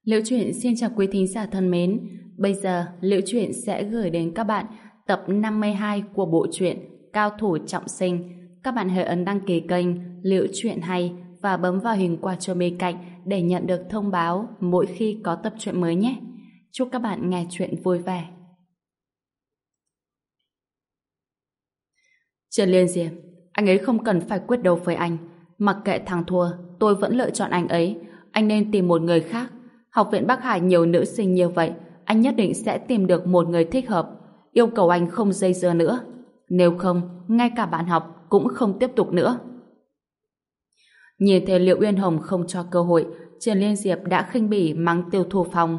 Liễu Chuyện xin chào quý thính giả thân mến. Bây giờ Liễu Chuyện sẽ gửi đến các bạn tập 52 của bộ truyện Cao thủ trọng sinh. Các bạn hãy ấn đăng ký kênh Liễu Chuyện hay và bấm vào hình quả chuông bên cạnh để nhận được thông báo mỗi khi có tập truyện mới nhé. Chúc các bạn nghe truyện vui vẻ. Trần Liên Diệp, anh ấy không cần phải quyết đấu với anh. Mặc kệ thắng thua, tôi vẫn lựa chọn anh ấy. Anh nên tìm một người khác. Học viện Bắc Hải nhiều nữ sinh như vậy, anh nhất định sẽ tìm được một người thích hợp. Yêu cầu anh không dây dưa nữa. Nếu không, ngay cả bạn học cũng không tiếp tục nữa. Nhìn thấy Liễu Uyên Hồng không cho cơ hội, Trần Liên Diệp đã khinh bỉ mắng Tiêu Thu Phong.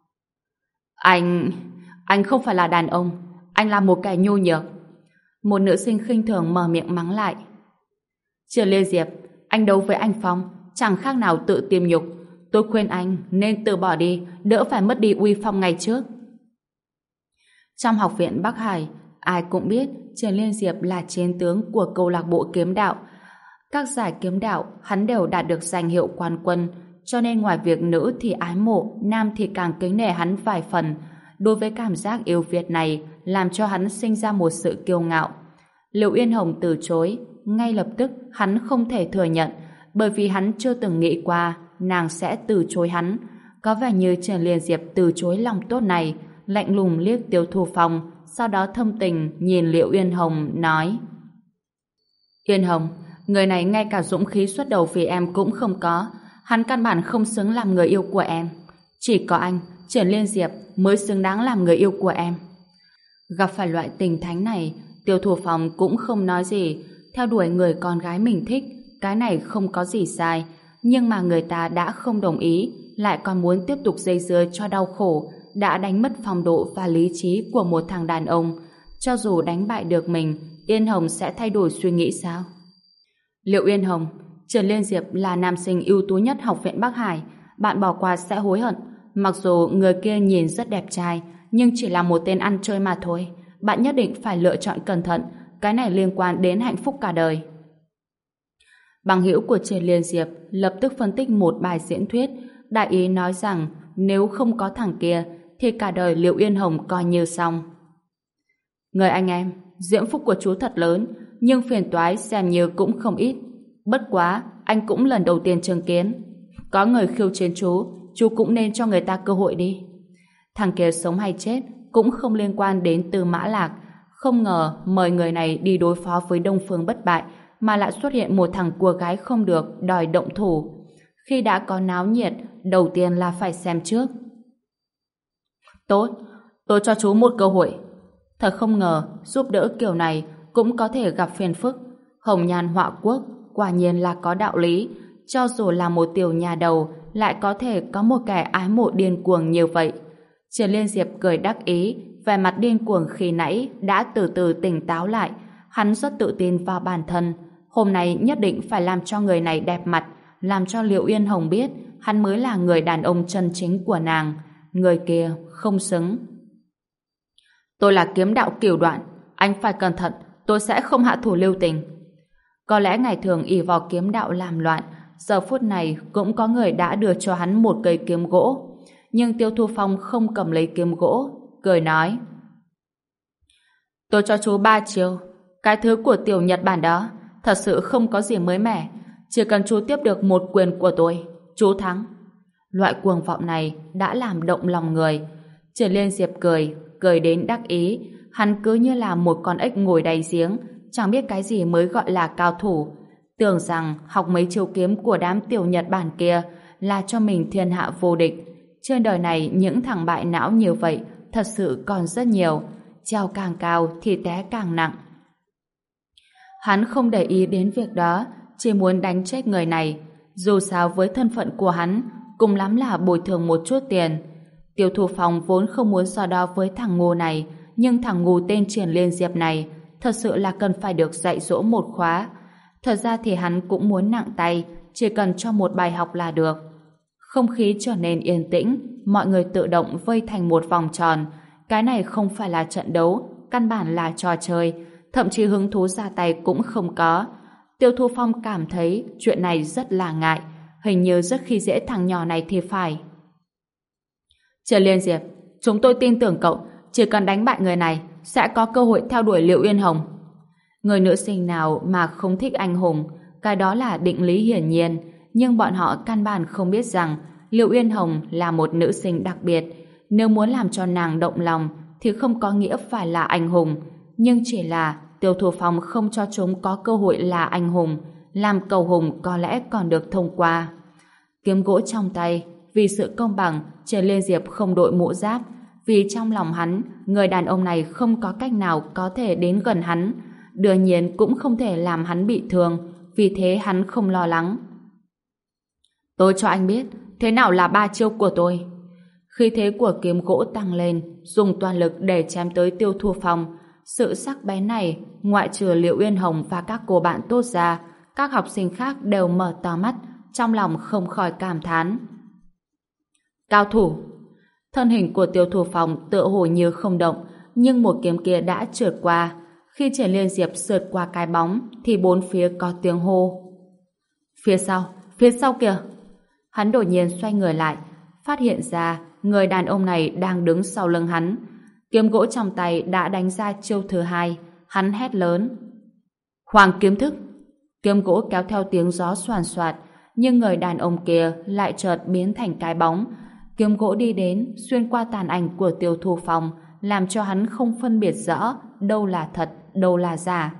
Anh không phải là đàn ông, anh là một kẻ nhu nhược. Một nữ sinh khinh thường mở miệng mắng lại. Trần Liên Diệp, anh đấu với anh Phong, chẳng khác nào tự tiêm nhục. Tôi khuyên anh nên từ bỏ đi, đỡ phải mất đi uy phong ngày trước. Trong học viện Bắc Hải, ai cũng biết Trần Liên Diệp là chiến tướng của câu lạc bộ kiếm đạo. Các giải kiếm đạo, hắn đều đạt được danh hiệu quan quân, cho nên ngoài việc nữ thì ái mộ, nam thì càng kính nể hắn vài phần. Đối với cảm giác yêu Việt này, làm cho hắn sinh ra một sự kiêu ngạo. Liễu Uyên Hồng từ chối, ngay lập tức hắn không thể thừa nhận, bởi vì hắn chưa từng nghĩ qua nàng sẽ từ chối hắn. Có vẻ như Trần Liên Diệp từ chối lòng tốt này, lạnh lùng liếc Tiêu Thu Phong, sau đó thâm tình nhìn Liễu Uyên Hồng nói: Uyên Hồng, người này ngay cả dũng khí xuất đầu vì em cũng không có, hắn căn bản không xứng làm người yêu của em. Chỉ có anh, Trần Liên Diệp, mới xứng đáng làm người yêu của em. Gặp phải loại tình thánh này, Tiêu Thu Phong cũng không nói gì, theo đuổi người con gái mình thích, cái này không có gì sai. Nhưng mà người ta đã không đồng ý, lại còn muốn tiếp tục dây dưa cho đau khổ, đã đánh mất phong độ và lý trí của một thằng đàn ông. Cho dù đánh bại được mình, Yên Hồng sẽ thay đổi suy nghĩ sao? Liệu Yên Hồng, Trần Liên Diệp là nam sinh ưu tú nhất học viện Bắc Hải, bạn bỏ qua sẽ hối hận. Mặc dù người kia nhìn rất đẹp trai, nhưng chỉ là một tên ăn chơi mà thôi. Bạn nhất định phải lựa chọn cẩn thận, cái này liên quan đến hạnh phúc cả đời. Bằng hữu của Trần Liên Diệp lập tức phân tích một bài diễn thuyết, đại ý nói rằng nếu không có thằng kia thì cả đời Liễu Uyên Hồng coi như xong. Người anh em, diễm phúc của chú thật lớn, nhưng phiền toái xem như cũng không ít. Bất quá, anh cũng lần đầu tiên chứng kiến. Có người khiêu chiến chú cũng nên cho người ta cơ hội đi. Thằng kia sống hay chết cũng không liên quan đến Tư Mã Lạc. Không ngờ mời người này đi đối phó với Đông Phương Bất Bại mà lại xuất hiện một thằng cua gái không được đòi động thủ. Khi đã có náo nhiệt, đầu tiên là phải xem trước. Tốt, tôi cho chú một cơ hội. Thật không ngờ giúp đỡ kiểu này cũng có thể gặp phiền phức. Hồng Nhan Họa Quốc quả nhiên là có đạo lý. Cho dù là một tiểu nhà đầu lại có thể có một kẻ ái mộ điên cuồng như vậy. Trần Liên Diệp cười đắc ý, vẻ mặt điên cuồng khi nãy đã từ từ tỉnh táo lại. Hắn rất tự tin vào bản thân. Hôm nay nhất định phải làm cho người này đẹp mặt, làm cho Liễu Uyên Hồng biết hắn mới là người đàn ông chân chính của nàng. Người kia không xứng. Tôi là kiếm đạo cửu đoạn, anh phải cẩn thận, tôi sẽ không hạ thủ lưu tình. Có lẽ ngày thường ỷ vào kiếm đạo làm loạn, giờ phút này cũng có người đã đưa cho hắn một cây kiếm gỗ. Nhưng Tiêu Thu Phong không cầm lấy kiếm gỗ, cười nói: Tôi cho chú 3 chiêu. Cái thứ của tiểu Nhật Bản đó thật sự không có gì mới mẻ. Chỉ cần chú tiếp được một quyền của tôi, chú thắng. Loại cuồng vọng này đã làm động lòng người. Trần Liên Diệp cười đến đắc ý. Hắn cứ như là một con ếch ngồi đáy giếng, chẳng biết cái gì mới gọi là cao thủ. Tưởng rằng học mấy chiêu kiếm của đám tiểu Nhật Bản kia là cho mình thiên hạ vô địch. Trên đời này những thằng bại não như vậy thật sự còn rất nhiều. Treo càng cao thì té càng nặng. Hắn không để ý đến việc đó, chỉ muốn đánh chết người này. Dù sao với thân phận của hắn, cùng lắm là bồi thường một chút tiền. Tiêu Thu Phong vốn không muốn so đo với thằng ngu này, nhưng thằng ngu tên Trần Liên Diệp này thật sự là cần phải được dạy dỗ một khóa. Thật ra thì hắn cũng muốn nặng tay, chỉ cần cho một bài học là được. Không khí trở nên yên tĩnh, mọi người tự động vây thành một vòng tròn. Cái này không phải là trận đấu, căn bản là trò chơi, thậm chí hứng thú ra tay cũng không có. Tiêu Thu Phong cảm thấy chuyện này rất là ngại, hình như rất khi dễ thằng nhỏ này thì phải. Trần Liên Diệp, chúng tôi tin tưởng cậu, chỉ cần đánh bại người này sẽ có cơ hội theo đuổi Liệu Uyên Hồng. Người nữ sinh nào mà không thích anh hùng, cái đó là định lý hiển nhiên, nhưng bọn họ căn bản không biết rằng Liệu Uyên Hồng là một nữ sinh đặc biệt. Nếu muốn làm cho nàng động lòng thì không có nghĩa phải là anh hùng, nhưng chỉ là Tiêu Thu Phong không cho chúng có cơ hội là anh hùng, làm cầu hùng có lẽ còn được thông qua. Kiếm gỗ trong tay, vì sự công bằng, Trần Liên Diệp không đội mũ giáp, vì trong lòng hắn, người đàn ông này không có cách nào có thể đến gần hắn, đương nhiên cũng không thể làm hắn bị thương, vì thế hắn không lo lắng. Tôi cho anh biết, thế nào là 3 chiêu của tôi. Khí thế của kiếm gỗ tăng lên, dùng toàn lực để chém tới Tiêu Thu Phong. Sự sắc bén này, ngoại trừ Liệu Uyên Hồng và các cô bạn tốt ra, các học sinh khác đều mở to mắt, trong lòng không khỏi cảm thán. Cao thủ! Thân hình của Tiêu Thu Phong tựa hồ như không động, nhưng một kiếm kia đã trượt qua. Khi Trần Liên Diệp sượt qua cái bóng, thì bốn phía có tiếng hô. Phía sau kìa! Hắn đột nhiên xoay người lại, phát hiện ra người đàn ông này đang đứng sau lưng hắn. Kiếm gỗ trong tay đã đánh ra chiêu thứ 2. Hắn hét lớn. Hoàng kiếm thức! Kiếm gỗ kéo theo tiếng gió xoàn xoạt, nhưng người đàn ông kia lại chợt biến thành cái bóng. Kiếm gỗ đi đến, xuyên qua tàn ảnh của Tiêu Thu Phong, làm cho hắn không phân biệt rõ đâu là thật, đâu là giả.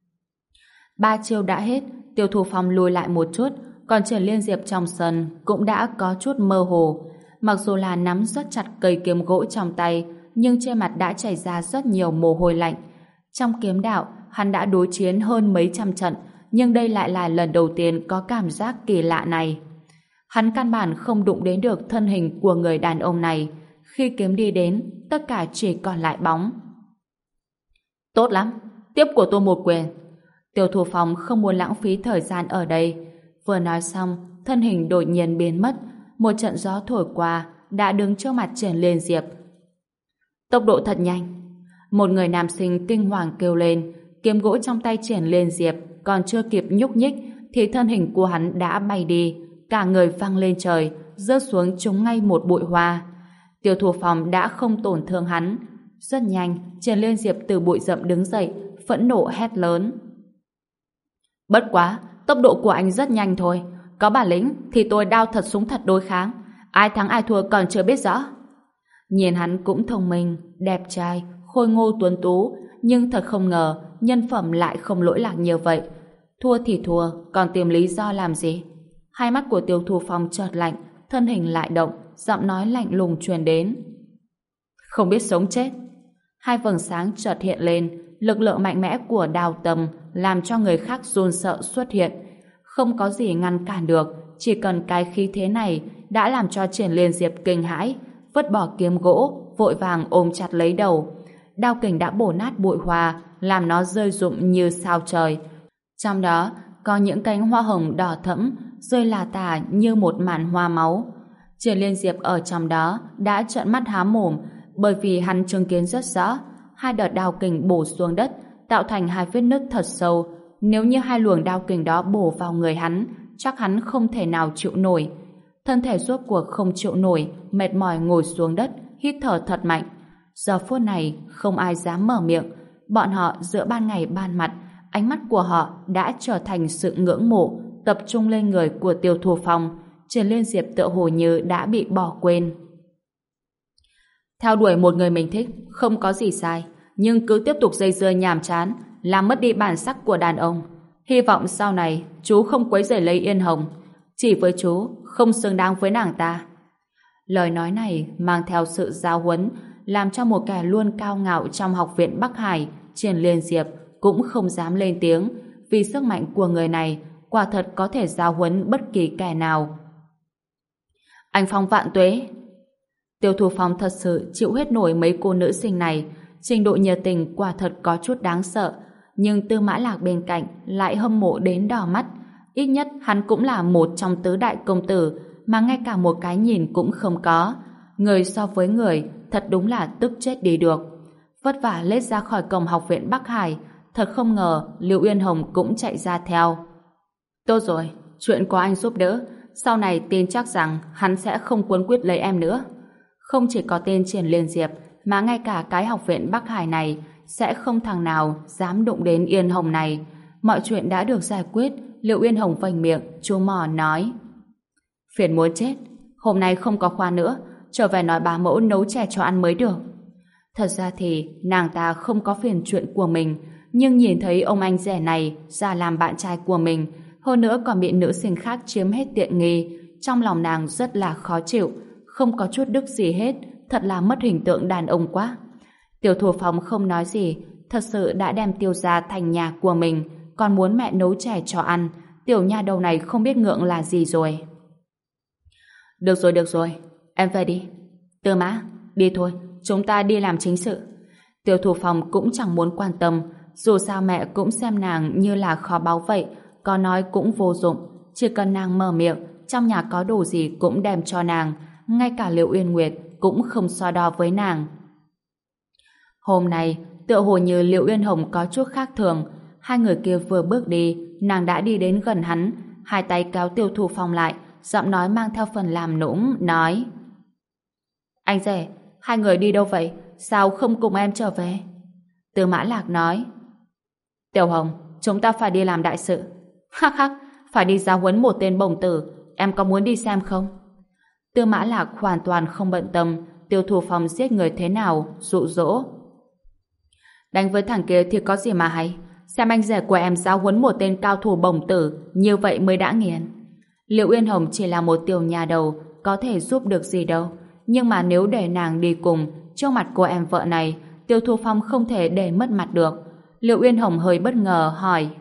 3 chiêu đã hết, Tiêu Thu Phong lùi lại một chút, còn Trần Liên Diệp trong sân cũng đã có chút mơ hồ. Mặc dù là nắm rất chặt cây kiếm gỗ trong tay, nhưng trên mặt đã chảy ra rất nhiều mồ hôi lạnh. Trong kiếm đạo, hắn đã đối chiến hơn mấy trăm trận, nhưng đây lại là lần đầu tiên có cảm giác kỳ lạ này. Hắn căn bản không đụng đến được thân hình của người đàn ông này. Khi kiếm đi đến, tất cả chỉ còn lại bóng. Tốt lắm, tiếp của tôi một quyền. Tiêu Thu Phong không muốn lãng phí thời gian ở đây. Vừa nói xong, thân hình đột nhiên biến mất. Một trận gió thổi qua, đã đứng trước mặt Trần Liên Diệp. Tốc độ thật nhanh. Một người nam sinh kinh hoàng kêu lên. Kiếm gỗ trong tay Trần Liên Diệp còn chưa kịp nhúc nhích thì thân hình của hắn đã bay đi, cả người văng lên trời, rớt xuống trúng ngay một bụi hoa. Tiêu Thu Phong đã không tổn thương hắn. Rất nhanh, Trần Liên Diệp từ bụi rậm đứng dậy, phẫn nộ hét lớn. Bất quá, tốc độ của anh rất nhanh thôi. Có bản lĩnh thì tôi đao thật súng thật đối kháng. Ai thắng ai thua còn chưa biết rõ. Nhìn hắn cũng thông minh, đẹp trai, khôi ngô tuấn tú, nhưng thật không ngờ nhân phẩm lại không lỗi lạc như vậy. Thua thì thua, còn tìm lý do làm gì? Hai mắt của Tiêu Thu Phong chợt lạnh, thân hình lại động, giọng nói lạnh lùng truyền đến. Không biết sống chết. Hai vầng sáng chợt hiện lên, lực lượng mạnh mẽ của Đao Tầm làm cho người khác run sợ xuất hiện. Không có gì ngăn cản được, chỉ cần cái khí thế này đã làm cho Triển Liên Diệp kinh hãi, vứt bỏ kiếm gỗ, vội vàng ôm chặt lấy đầu. Đao kình đã bổ nát bụi hoa, làm nó rơi rụng như sao trời. Trong đó có những cánh hoa hồng đỏ thẫm rơi lả tả như một màn hoa máu. Triển Liên Diệp ở trong đó đã trợn mắt há mồm, bởi vì hắn chứng kiến rất rõ hai đợt đao kình bổ xuống đất tạo thành hai vết nứt thật sâu. Nếu như hai luồng đao kình đó bổ vào người hắn, chắc hắn không thể nào chịu nổi. Thân thể rốt cuộc không chịu nổi, mệt mỏi ngồi xuống đất, hít thở thật mạnh. Giờ phút này không ai dám mở miệng. Bọn họ giữa ban ngày ban mặt, ánh mắt của họ đã trở thành sự ngưỡng mộ, tập trung lên người của Tiêu Thu Phong. Trần Liên Diệp tựa hồ như đã bị bỏ quên. Theo đuổi một người mình thích không có gì sai, nhưng cứ tiếp tục dây dưa nhàm chán, làm mất đi bản sắc của đàn ông. Hy vọng sau này chú không quấy rầy lấy Yên Hồng. Chỉ với chú không xứng đáng với nàng ta. Lời nói này mang theo sự giáo huấn, làm cho một kẻ luôn cao ngạo trong học viện Bắc Hải, Triển Liên Diệp cũng không dám lên tiếng, vì sức mạnh của người này quả thật có thể giáo huấn bất kỳ kẻ nào. Anh Phong vạn tuế. Tiêu Thu Phong thật sự chịu hết nổi mấy cô nữ sinh này, trình độ nhiệt tình quả thật có chút đáng sợ, nhưng Tư Mã Lạc bên cạnh lại hâm mộ đến đỏ mắt. Ít nhất hắn cũng là một trong tứ đại công tử, mà ngay cả một cái nhìn cũng không có. Người so với người, thật đúng là tức chết đi được. Vất vả lết ra khỏi cổng học viện Bắc Hải, thật không ngờ Lưu Uyên Hồng cũng chạy ra theo. Tốt rồi, chuyện có anh giúp đỡ, sau này tin chắc rằng hắn sẽ không cuốn quyết lấy em nữa. Không chỉ có tên Triển Liên Diệp, mà ngay cả cái học viện Bắc Hải này sẽ không thằng nào dám đụng đến Yên Hồng này. Mọi chuyện đã được giải quyết. Liệu Yên Hồng vành miệng, chú mò nói: Phiền muốn chết, hôm nay không có khoa nữa, trở về nói bá mẫu nấu chè cho ăn mới được. Thật ra thì nàng ta không có phiền chuyện của mình, nhưng nhìn thấy ông anh rẻ này ra làm bạn trai của mình, hơn nữa còn bị nữ sinh khác chiếm hết tiện nghi, trong lòng nàng rất là khó chịu, không có chút đức gì hết, thật là mất hình tượng đàn ông quá. Tiểu Thủ Phong không nói gì, thật sự đã đem Tiêu gia thành nhà của mình, còn muốn mẹ nấu chè cho ăn. Tiểu nha đầu này không biết ngượng là gì rồi. Được rồi, em về đi. Tư Mã, đi thôi, chúng ta đi làm chính sự. Tiểu Thủ Phong cũng chẳng muốn quan tâm, dù sao mẹ cũng xem nàng như là kho báu vậy, có nói cũng vô dụng, chỉ cần nàng mở miệng, trong nhà có đồ gì cũng đem cho nàng, ngay cả Liệu Uyên Nguyệt cũng không so đo với nàng. Hôm nay, tựa hồ như Liệu Uyên Hồng có chút khác thường, hai người kia vừa bước đi, nàng đã đi đến gần hắn, hai tay kéo Tiêu Thủ Phong lại, giọng nói mang theo phần làm nũng, nói: Anh rể, hai người đi đâu vậy? Sao không cùng em trở về? Tư Mã Lạc nói: Tiểu Hồng, chúng ta phải đi làm đại sự. Hắc hắc, phải đi giáo huấn một tên bổng tử, em có muốn đi xem không? Tư Mã Lạc hoàn toàn không bận tâm Tiêu Thủ Phong giết người thế nào, dụ dỗ. Đánh với thằng kia thì có gì mà hay, xem anh rể của em giáo huấn một tên cao thủ bổng tử, như vậy mới đã nghiền. Liệu Uyên Hồng chỉ là một tiểu nhà đầu, có thể giúp được gì đâu, nhưng mà nếu để nàng đi cùng trước mặt cô em vợ này, Tiêu Thủ Phong không thể để mất mặt được. Liệu Uyên Hồng hơi bất ngờ hỏi: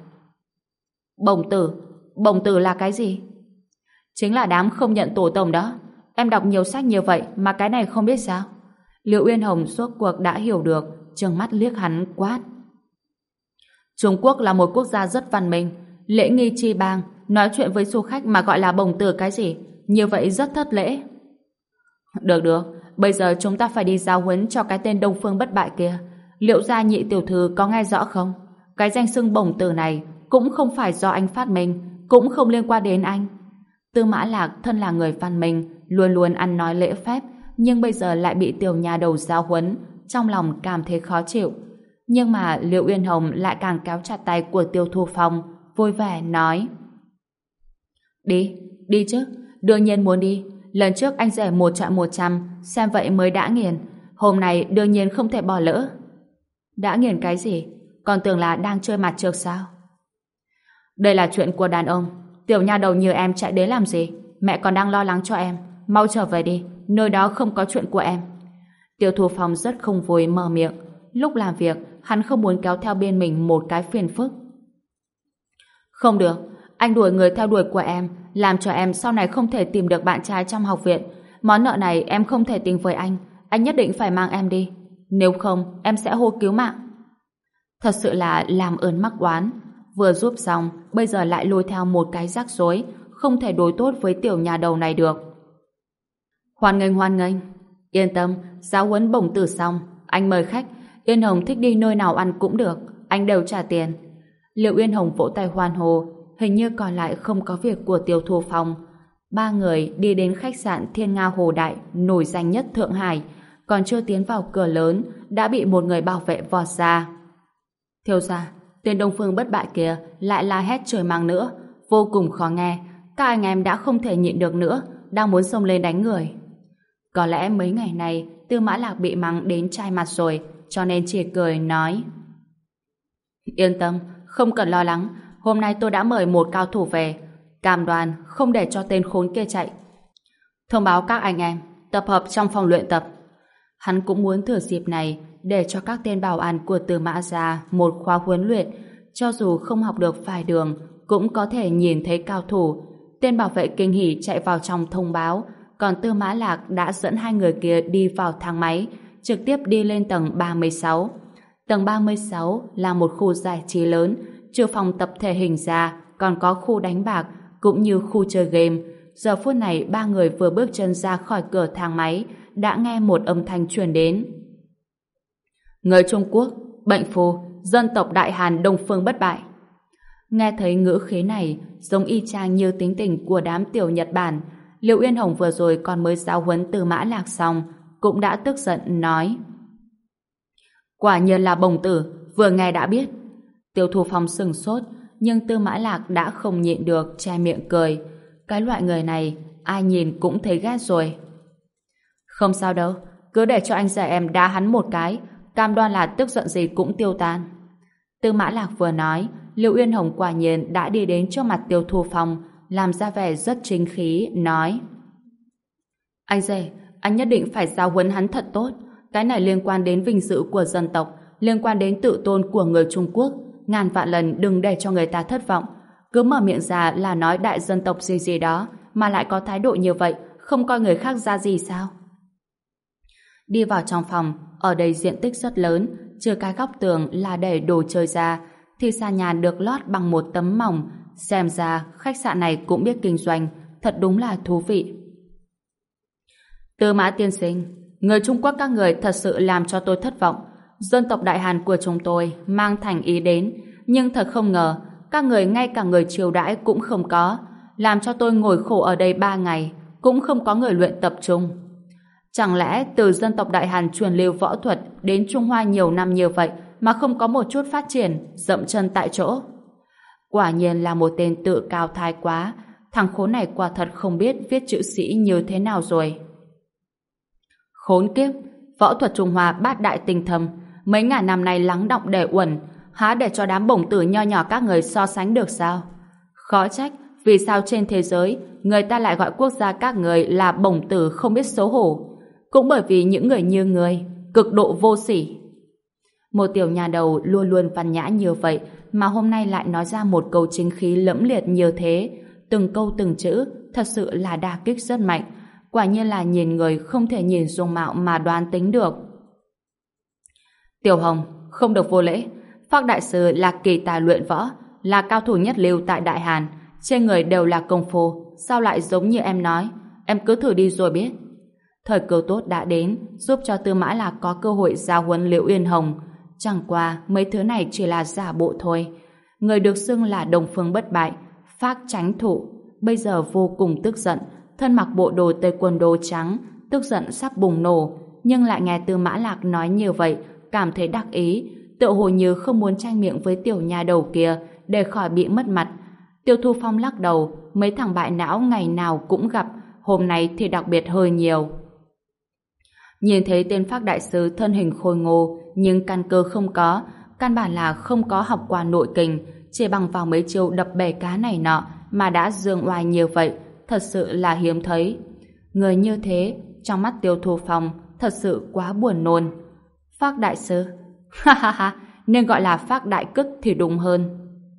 Bổng tử là cái gì? Chính là đám không nhận tổ tông đó. Em đọc nhiều sách như vậy mà cái này không biết sao? Liệu Uyên Hồng suốt cuộc đã hiểu được, trừng mắt liếc hắn quát: Trung Quốc là một quốc gia rất văn minh, lễ nghi chi bang, nói chuyện với du khách mà gọi là bổng tử cái gì? Như vậy rất thất lễ. Được, bây giờ chúng ta phải đi giáo huấn cho cái tên Đông Phương bất bại kia. Liệu gia nhị tiểu thư có nghe rõ không? Cái danh xưng bổng tử này cũng không phải do anh phát minh, cũng không liên quan đến anh. Tư Mã Lạc thân là người văn minh, luôn luôn ăn nói lễ phép, nhưng bây giờ lại bị tiểu nhà đầu giáo huấn, trong lòng cảm thấy khó chịu. Nhưng mà Liệu Uyên Hồng lại càng kéo chặt tay của Tiêu Thủ Phong, vui vẻ nói: Đi chứ, đương nhiên muốn đi. Lần trước anh rể 100%, xem vậy mới đã nghiền. Hôm nay đương nhiên không thể bỏ lỡ. Đã nghiền cái gì? Còn tưởng là đang chơi mặt trược sao? Đây là chuyện của đàn ông. Tiểu nha đầu như em chạy đến làm gì? Mẹ còn đang lo lắng cho em. Mau trở về đi, nơi đó không có chuyện của em. Tiêu Thủ Phong rất không vui mở miệng. Lúc làm việc, hắn không muốn kéo theo bên mình một cái phiền phức. Không được, anh đuổi người theo đuổi của em, làm cho em sau này không thể tìm được bạn trai trong học viện. Món nợ này em không thể tính với anh nhất định phải mang em đi. Nếu không, em sẽ hô cứu mạng. Thật sự là làm ơn mắc oán. Vừa giúp xong, bây giờ lại lôi theo một cái rắc rối, không thể đối tốt với tiểu nhà đầu này được. Hoan nghênh. Yên tâm, giáo huấn bổng tử xong, anh mời khách. Yên Hồng thích đi nơi nào ăn cũng được, anh đều trả tiền. Liệu Yên Hồng vỗ tay hoan hô, hình như còn lại không có việc của Tiêu Thủ Phong. Ba người đi đến khách sạn Thiên Nga Hồ Đại, nổi danh nhất Thượng Hải, còn chưa tiến vào cửa lớn, đã bị một người bảo vệ vọt ra. Thiếu gia, tên Đông Phương bất bại kia lại la hét trời mang nữa, vô cùng khó nghe. Các anh em đã không thể nhịn được nữa, đang muốn xông lên đánh người. Có lẽ mấy ngày này Tư Mã Lạc bị mắng đến chai mặt rồi, cho nên chỉ cười nói: Yên tâm, không cần lo lắng. Hôm nay tôi đã mời một cao thủ về, cam đoan không để cho tên khốn kia chạy. Thông báo các anh em tập hợp trong phòng luyện tập. Hắn cũng muốn thừa dịp này để cho các tên bảo an của Tư Mã gia một khóa huấn luyện, cho dù không học được vài đường cũng có thể nhìn thấy cao thủ. Tên bảo vệ kinh hỉ chạy vào trong thông báo, còn Tư Mã Lạc đã dẫn hai người kia đi vào thang máy, trực tiếp đi lên tầng 36. Tầng 36 là một khu giải trí lớn, trừ phòng tập thể hình ra, còn có khu đánh bạc, cũng như khu chơi game. Giờ phút này ba người vừa bước chân ra khỏi cửa thang máy, đã nghe một âm thanh truyền đến. Người Trung Quốc, bệnh phù, dân tộc Đại Hàn Đông Phương bất bại. Nghe thấy ngữ khí này, giống y chang như tính tình của đám tiểu Nhật Bản. Liệu Uyên Hồng vừa rồi còn mới giáo huấn Tư Mã Lạc xong, cũng đã tức giận nói: Quả nhiên là bổng tử, vừa nghe đã biết. Tiêu Thu Phong sừng sốt, nhưng Tư Mã Lạc đã không nhịn được che miệng cười. Cái loại người này ai nhìn cũng thấy ghét rồi. Không sao đâu, cứ để cho anh rể em đá hắn một cái, cam đoan là tức giận gì cũng tiêu tan. Tư Mã Lạc vừa nói, Lưu Uyên Hồng quả nhiên đã đi đến trước mặt Tiêu Thu Phong, làm ra vẻ rất chính khí, nói: Anh rể, anh nhất định phải giáo huấn hắn thật tốt. Cái này liên quan đến vinh dự của dân tộc, liên quan đến tự tôn của người Trung Quốc. Ngàn vạn lần đừng để cho người ta thất vọng. Cứ mở miệng ra là nói đại dân tộc gì gì đó, mà lại có thái độ như vậy, không coi người khác ra gì sao? Đi vào trong phòng, ở đây diện tích rất lớn, trừ cái góc tường là để đồ chơi ra, thì sàn nhà được lót bằng một tấm mỏng. Xem ra khách sạn này cũng biết kinh doanh, thật đúng là thú vị. Tư Mã tiên sinh, người Trung Quốc các người thật sự làm cho tôi thất vọng. Dân tộc Đại Hàn của chúng tôi mang thành ý đến, nhưng thật không ngờ các người ngay cả người chiêu đãi cũng không có, làm cho tôi ngồi khổ ở đây 3 ngày, cũng không có người luyện tập trung. Chẳng lẽ từ dân tộc Đại Hàn truyền lưu võ thuật đến Trung Hoa nhiều năm như vậy mà không có một chút phát triển, dậm chân tại chỗ? Quả nhiên là một tên tự cao thái quá, thằng khốn này quả thật không biết viết chữ sĩ như thế nào rồi. Khốn kiếp, võ thuật Trung Hoa bát đại tinh thâm, mấy ngàn năm nay lắng đọng để uẩn, há để cho đám bổng tử nho nhỏ các người so sánh được sao? Khó trách, vì sao trên thế giới người ta lại gọi quốc gia các người là bổng tử không biết xấu hổ? Cũng bởi vì những người như người, cực độ vô sỉ. Một tiểu nhà đầu luôn luôn văn nhã như vậy, mà hôm nay lại nói ra một câu chính khí lẫm liệt như thế, từng câu từng chữ, thật sự là đả kích rất mạnh. Quả nhiên là nhìn người không thể nhìn dung mạo mà đoán tính được. Tiểu Hồng, không được vô lễ. Phác đại sư là kỳ tài luyện võ, là cao thủ nhất lưu tại Đại Hàn, trên người đều là công phu, sao lại giống như em nói? Em cứ thử đi rồi biết. Thời cơ tốt đã đến, giúp cho Tư Mã Lạc có cơ hội giao huấn Liễu Uyên Hồng. Chẳng qua mấy thứ này chỉ là giả bộ thôi. Người được xưng là Đông Phương bất bại, Phác Chánh Thụ, bây giờ vô cùng tức giận, thân mặc bộ đồ tây quân đồ trắng, tức giận sắp bùng nổ, nhưng lại nghe Tư Mã Lạc nói như vậy, cảm thấy đắc ý, tựa hồ như không muốn tranh miệng với tiểu nha đầu kia để khỏi bị mất mặt. Tiêu Thu Phong lắc đầu, mấy thằng bại não ngày nào cũng gặp, hôm nay thì đặc biệt hơi nhiều. Nhìn thấy tên Phác đại sư thân hình khôi ngô, nhưng căn cơ không có, căn bản là không có học qua nội kình, chỉ bằng vào mấy chiêu đập bể cá này nọ mà đã dương oai như vậy, thật sự là hiếm thấy. Người như thế, trong mắt Tiêu Thu Phong thật sự quá buồn nôn. Phác đại sư, ha ha ha, nên gọi là Phác đại cức thì đúng hơn.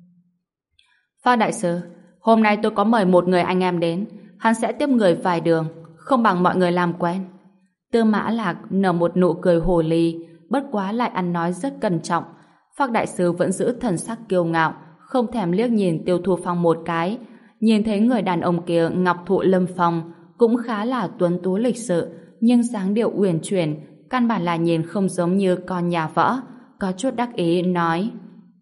Phác đại sư, hôm nay tôi có mời một người anh em đến, hắn sẽ tiếp người vài đường, không bằng mọi người làm quen. Tư Mã Lạc nở một nụ cười hồ ly, bất quá lại ăn nói rất cẩn trọng. Phác đại sư vẫn giữ thần sắc kiêu ngạo, không thèm liếc nhìn Tiêu Thu Phong một cái. Nhìn thấy người đàn ông kia ngọc thụ lâm phong, cũng khá là tuấn tú lịch sự, nhưng dáng điệu uyển chuyển, căn bản là nhìn không giống như con nhà võ. Có chút đắc ý nói: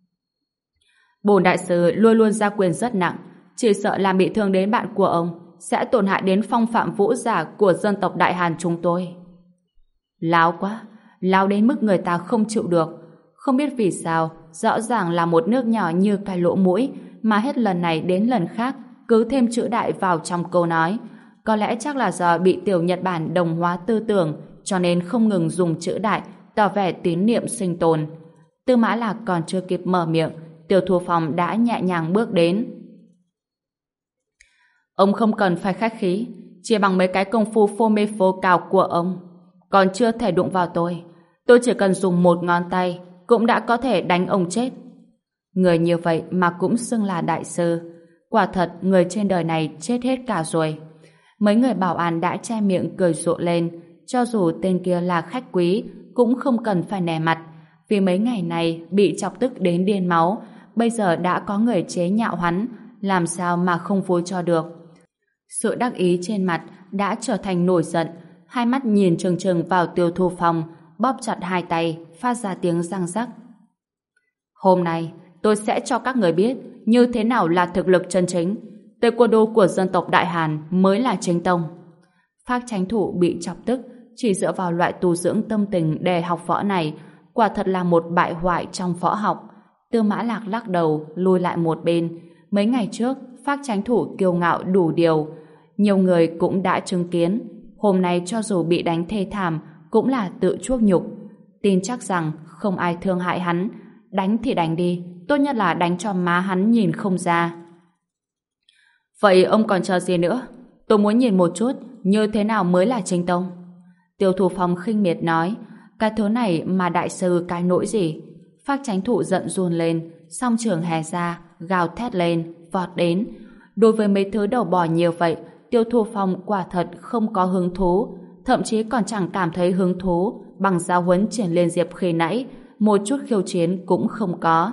Bổn đại sư luôn luôn ra quyền rất nặng, chỉ sợ làm bị thương đến bạn của ông, sẽ tổn hại đến phong phạm vũ giả của dân tộc Đại Hàn chúng tôi. Láo quá, láo đến mức người ta không chịu được. Không biết vì sao, rõ ràng là một nước nhỏ như cái lỗ mũi, mà hết lần này đến lần khác cứ thêm chữ đại vào trong câu nói. Có lẽ chắc là do bị tiểu Nhật Bản đồng hóa tư tưởng, cho nên không ngừng dùng chữ đại, tỏ vẻ tín niệm sinh tồn. Tư Mã Lạc còn chưa kịp mở miệng, Tiêu Thu Phong đã nhẹ nhàng bước đến. Ông không cần phải khách khí, chỉ bằng mấy cái công phu phô mê phô cào của ông, còn chưa thể đụng vào tôi. Tôi chỉ cần dùng một ngón tay cũng đã có thể đánh ông chết. Người như vậy mà cũng xưng là đại sư. Quả thật người trên đời này chết hết cả rồi. Mấy người bảo an đã che miệng cười rộ lên. Cho dù tên kia là khách quý cũng không cần phải nể mặt, vì mấy ngày này bị chọc tức đến điên máu. Bây giờ đã có người chế nhạo hắn, làm sao mà không vui cho được. Sự đắc ý trên mặt đã trở thành nổi giận, hai mắt nhìn trừng trừng vào Tiêu Thu Phong, bóp chặt hai tay, phát ra tiếng răng rắc. Hôm nay tôi sẽ cho các người biết như thế nào là thực lực chân chính. Taekwondo của dân tộc Đại Hàn mới là chính tông. Phác Chánh Thủ bị chọc tức, chỉ dựa vào loại tu dưỡng tâm tình để học võ này, quả thật là một bại hoại trong võ học. Tư Mã Lạc lắc đầu, lùi lại một bên. Mấy ngày trước, Phác Chánh Thủ kiêu ngạo đủ điều. Nhiều người cũng đã chứng kiến. Hôm nay cho dù bị đánh thê thảm, cũng là tự chuốc nhục. Tin chắc rằng không ai thương hại hắn. Đánh thì đánh đi, tốt nhất là đánh cho má hắn nhìn không ra. Vậy ông còn chờ gì nữa? Tôi muốn nhìn một chút như thế nào mới là chính tông. Tiêu Thủ Phong khinh miệt nói, cái thứ này mà đại sư cái nỗi gì? Phác Chánh Thủ giận run lên, song trường hè ra, gào thét lên, vọt đến. Đối với mấy thứ đầu bò nhiều vậy, Tiêu Thủ Phong quả thật không có hứng thú, thậm chí còn chẳng cảm thấy hứng thú bằng giáo huấn Triển Liên Diệp khi nãy, một chút khiêu chiến cũng không có.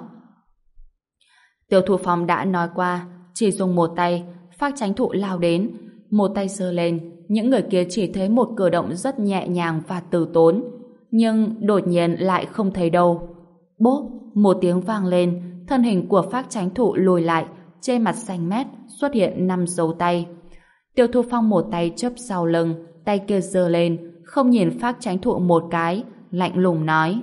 Tiêu Thủ Phong đã nói qua, chỉ dùng một tay, Phác Chánh Thủ lao đến, một tay giơ lên, những người kia chỉ thấy một cử động rất nhẹ nhàng và từ tốn, nhưng đột nhiên lại không thấy đâu. Bốp, một tiếng vang lên, thân hình của Phác Chánh Thủ lùi lại, trên mặt xanh mét xuất hiện 5 dấu tay. Tiêu Thủ Phong một tay chớp sau lưng, tay kia giơ lên, không nhìn Phác Chánh Thủ một cái, lạnh lùng nói: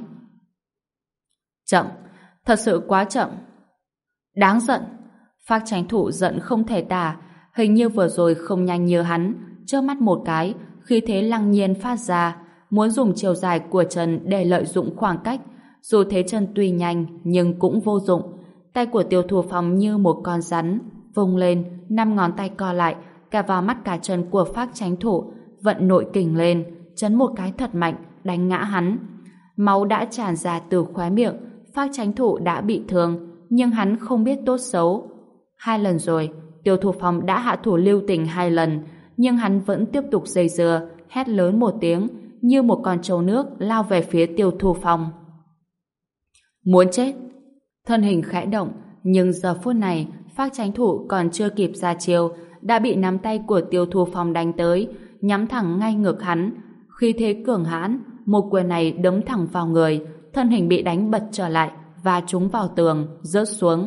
chậm, thật sự quá chậm. Đáng giận. Phác Chánh Thủ giận không thể tả, hình như vừa rồi không nhanh như hắn, chớp mắt một cái, khí thế lăng nhiên phát ra, muốn dùng chiều dài của chân để lợi dụng khoảng cách. Dù thế chân tuy nhanh nhưng cũng vô dụng. Tay của Tiêu Thủ Phong như một con rắn, vung lên, 5 ngón tay co lại, cả vào mắt cả chân của Phác Chánh Thủ, vận nội kình lên, chấn một cái thật mạnh, đánh ngã hắn. Máu đã tràn ra từ khóe miệng, Phác Chánh Thủ đã bị thương, nhưng hắn không biết tốt xấu. 2 lần rồi, Tiêu Thủ Phong đã hạ thủ lưu tình 2 lần, nhưng hắn vẫn tiếp tục dây dưa, hét lớn một tiếng, như một con trâu nước lao về phía Tiêu Thủ Phong. Muốn chết! Thân hình khẽ động, nhưng giờ phút này, Phác Chánh Thủ còn chưa kịp ra chiêu, đã bị nắm tay của Tiêu Thủ Phong đánh tới, nhắm thẳng ngay ngực hắn. Khi thế cường hãn, một quyền này đấm thẳng vào người, thân hình bị đánh bật trở lại và trúng vào tường, rớt xuống.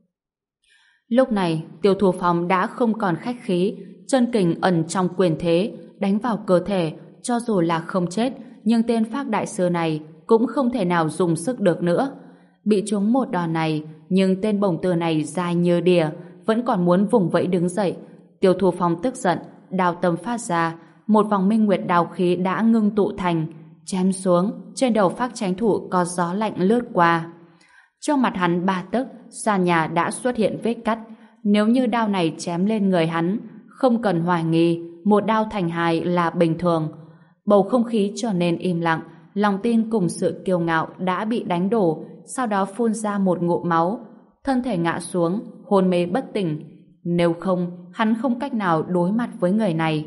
Lúc này, Tiêu Thủ Phong đã không còn khách khí, chân kình ẩn trong quyền thế, đánh vào cơ thể, cho dù là không chết, nhưng tên Phác đại sư này cũng không thể nào dùng sức được nữa. Bị trúng một đòn này, nhưng tên bổng tử này dài như đỉa, vẫn còn muốn vùng vẫy đứng dậy. Tiêu Thủ Phong tức giận, đao tâm phát ra, một vòng minh nguyệt đao khí đã ngưng tụ thành, chém xuống, trên đầu Phác Chánh Thủ có gió lạnh lướt qua. Trong mặt hắn 3 tấc, sàn nhà đã xuất hiện vết cắt. Nếu như đao này chém lên người hắn, không cần hoài nghi, một đao thành 2 là bình thường. Bầu không khí trở nên im lặng, lòng tin cùng sự kiêu ngạo đã bị đánh đổ, sau đó phun ra một ngụm máu, thân thể ngã xuống, hôn mê bất tỉnh. Nếu không, hắn không cách nào đối mặt với người này.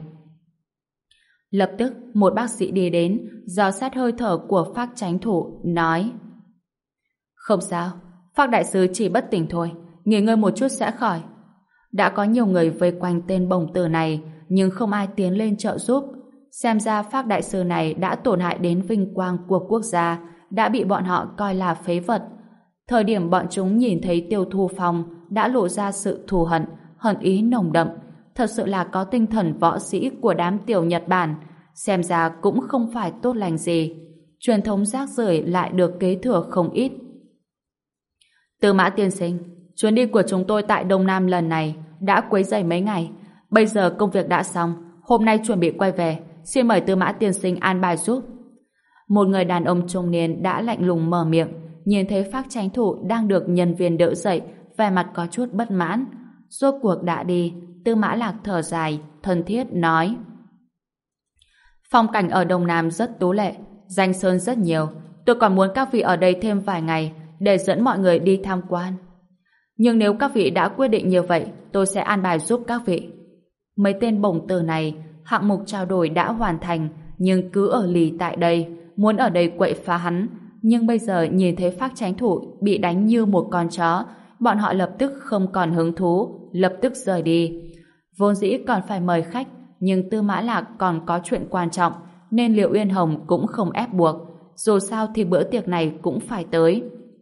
Lập tức, một bác sĩ đi đến, dò xét hơi thở của Phác Chánh Thủ, nói: không sao, Phác đại sư chỉ bất tỉnh thôi, nghỉ ngơi một chút sẽ khỏi. Đã có nhiều người vây quanh tên bổng tử này, nhưng không ai tiến lên trợ giúp. Xem ra Phác đại sư này đã tổn hại đến vinh quang của quốc gia, đã bị bọn họ coi là phế vật. Thời điểm bọn chúng nhìn thấy Tiêu Thủ Phong đã lộ ra sự thù hận, hận ý nồng đậm, thật sự là có tinh thần võ sĩ của đám tiểu Nhật Bản, xem ra cũng không phải tốt lành gì. Truyền thống rác rưởi lại được kế thừa không ít. Tư Mã tiên sinh, chuyến đi của chúng tôi tại Đông Nam lần này đã quấy rầy mấy ngày. Bây giờ công việc đã xong, hôm nay chuẩn bị quay về, xin mời Tư Mã tiên sinh an bài giúp. Một người đàn ông trung niên đã lạnh lùng mở miệng, nhìn thấy Phác Chánh Thủ đang được nhân viên đỡ dậy, vẻ mặt có chút bất mãn. Rốt cuộc đã đi, Tư Mã Lạc thở dài, thân thiết nói: phong cảnh ở Đông Nam rất tú lệ, danh sơn rất nhiều, tôi còn muốn các vị ở đây thêm vài ngày để dẫn mọi người đi tham quan. Nhưng nếu các vị đã quyết định như vậy, tôi sẽ an bài giúp các vị. Mấy tên bổng tử này, hạng mục trao đổi đã hoàn thành, nhưng cứ ở lì tại đây, muốn ở đây quậy phá hắn. Nhưng bây giờ nhìn thấy Phác Chánh Thủ bị đánh như một con chó, bọn họ lập tức không còn hứng thú, lập tức rời đi. Vốn dĩ còn phải mời khách, nhưng Tư Mã Lạc còn có chuyện quan trọng, nên Liệu Uyên Hồng cũng không ép buộc. Dù sao thì bữa tiệc này cũng phải tới.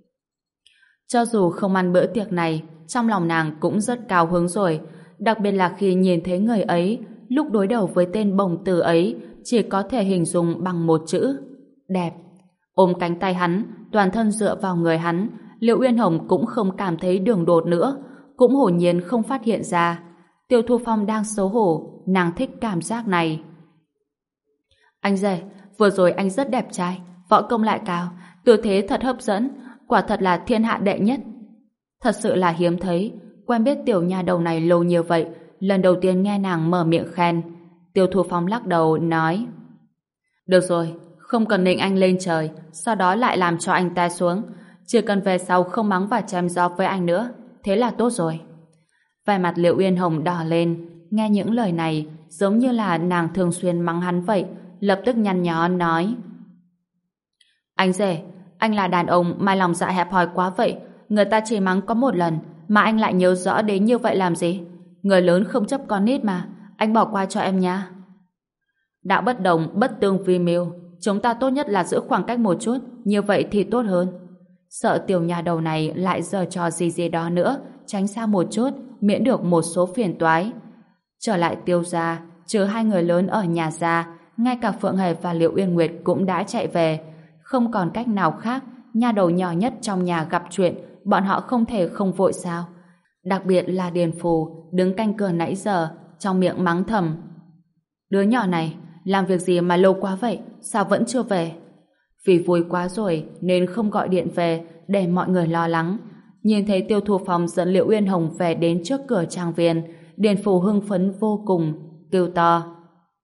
Cho dù không ăn bữa tiệc này, trong lòng nàng cũng rất cao hứng rồi, đặc biệt là khi nhìn thấy người ấy, lúc đối đầu với tên bổng tử ấy, chỉ có thể hình dung bằng một chữ: đẹp. Ôm cánh tay hắn, toàn thân dựa vào người hắn, Liệu Uyên Hồng cũng không cảm thấy đường đột nữa, cũng hồn nhiên không phát hiện ra. Tiêu Thu Phong đang xấu hổ, nàng thích cảm giác này. Anh rể, vừa rồi anh rất đẹp trai, võ công lại cao, tư thế thật hấp dẫn, quả thật là thiên hạ đệ nhất. Thật sự là hiếm thấy, quen biết tiểu nha đầu này lâu như vậy, lần đầu tiên nghe nàng mở miệng khen. Tiêu Thu Phong lắc đầu nói: Được rồi, không cần nịnh anh lên trời, sau đó lại làm cho anh ta xuống, chỉ cần về sau không mắng và chém gió với anh nữa, thế là tốt rồi. Vẻ mặt Liệu Uyên Hồng đỏ lên, nghe những lời này giống như là nàng thường xuyên mắng hắn vậy, lập tức nhăn nhó nói: Anh rể, anh là đàn ông mà lòng dạ hẹp hòi quá vậy, người ta chỉ mắng có một lần mà anh lại nhớ rõ đến như vậy làm gì? Người lớn không chấp con nít mà, anh bỏ qua cho em nha. Đạo bất đồng, bất tương vi mưu, chúng ta tốt nhất là giữ khoảng cách một chút, như vậy thì tốt hơn. Sợ tiểu nhà đầu này lại giở trò gì gì đó nữa, tránh xa một chút, miễn được một số phiền toái. Trở lại Tiêu gia, trừ hai người lớn ở nhà gia, ngay cả Phượng Hề và Liệu Uyên Nguyệt cũng đã chạy về. Không còn cách nào khác, nha đầu nhỏ nhất trong nhà gặp chuyện, bọn họ không thể không vội sao. Đặc biệt là Điền Phù, đứng canh cửa nãy giờ, trong miệng mắng thầm: Đứa nhỏ này, làm việc gì mà lâu quá vậy, sao vẫn chưa về? Vì vui quá rồi nên không gọi điện về để mọi người lo lắng. Nhìn thấy Tiêu Thu Phong dẫn Liệu Uyên Hồng về đến trước cửa trang viên, Điền Phù hưng phấn vô cùng, kêu to: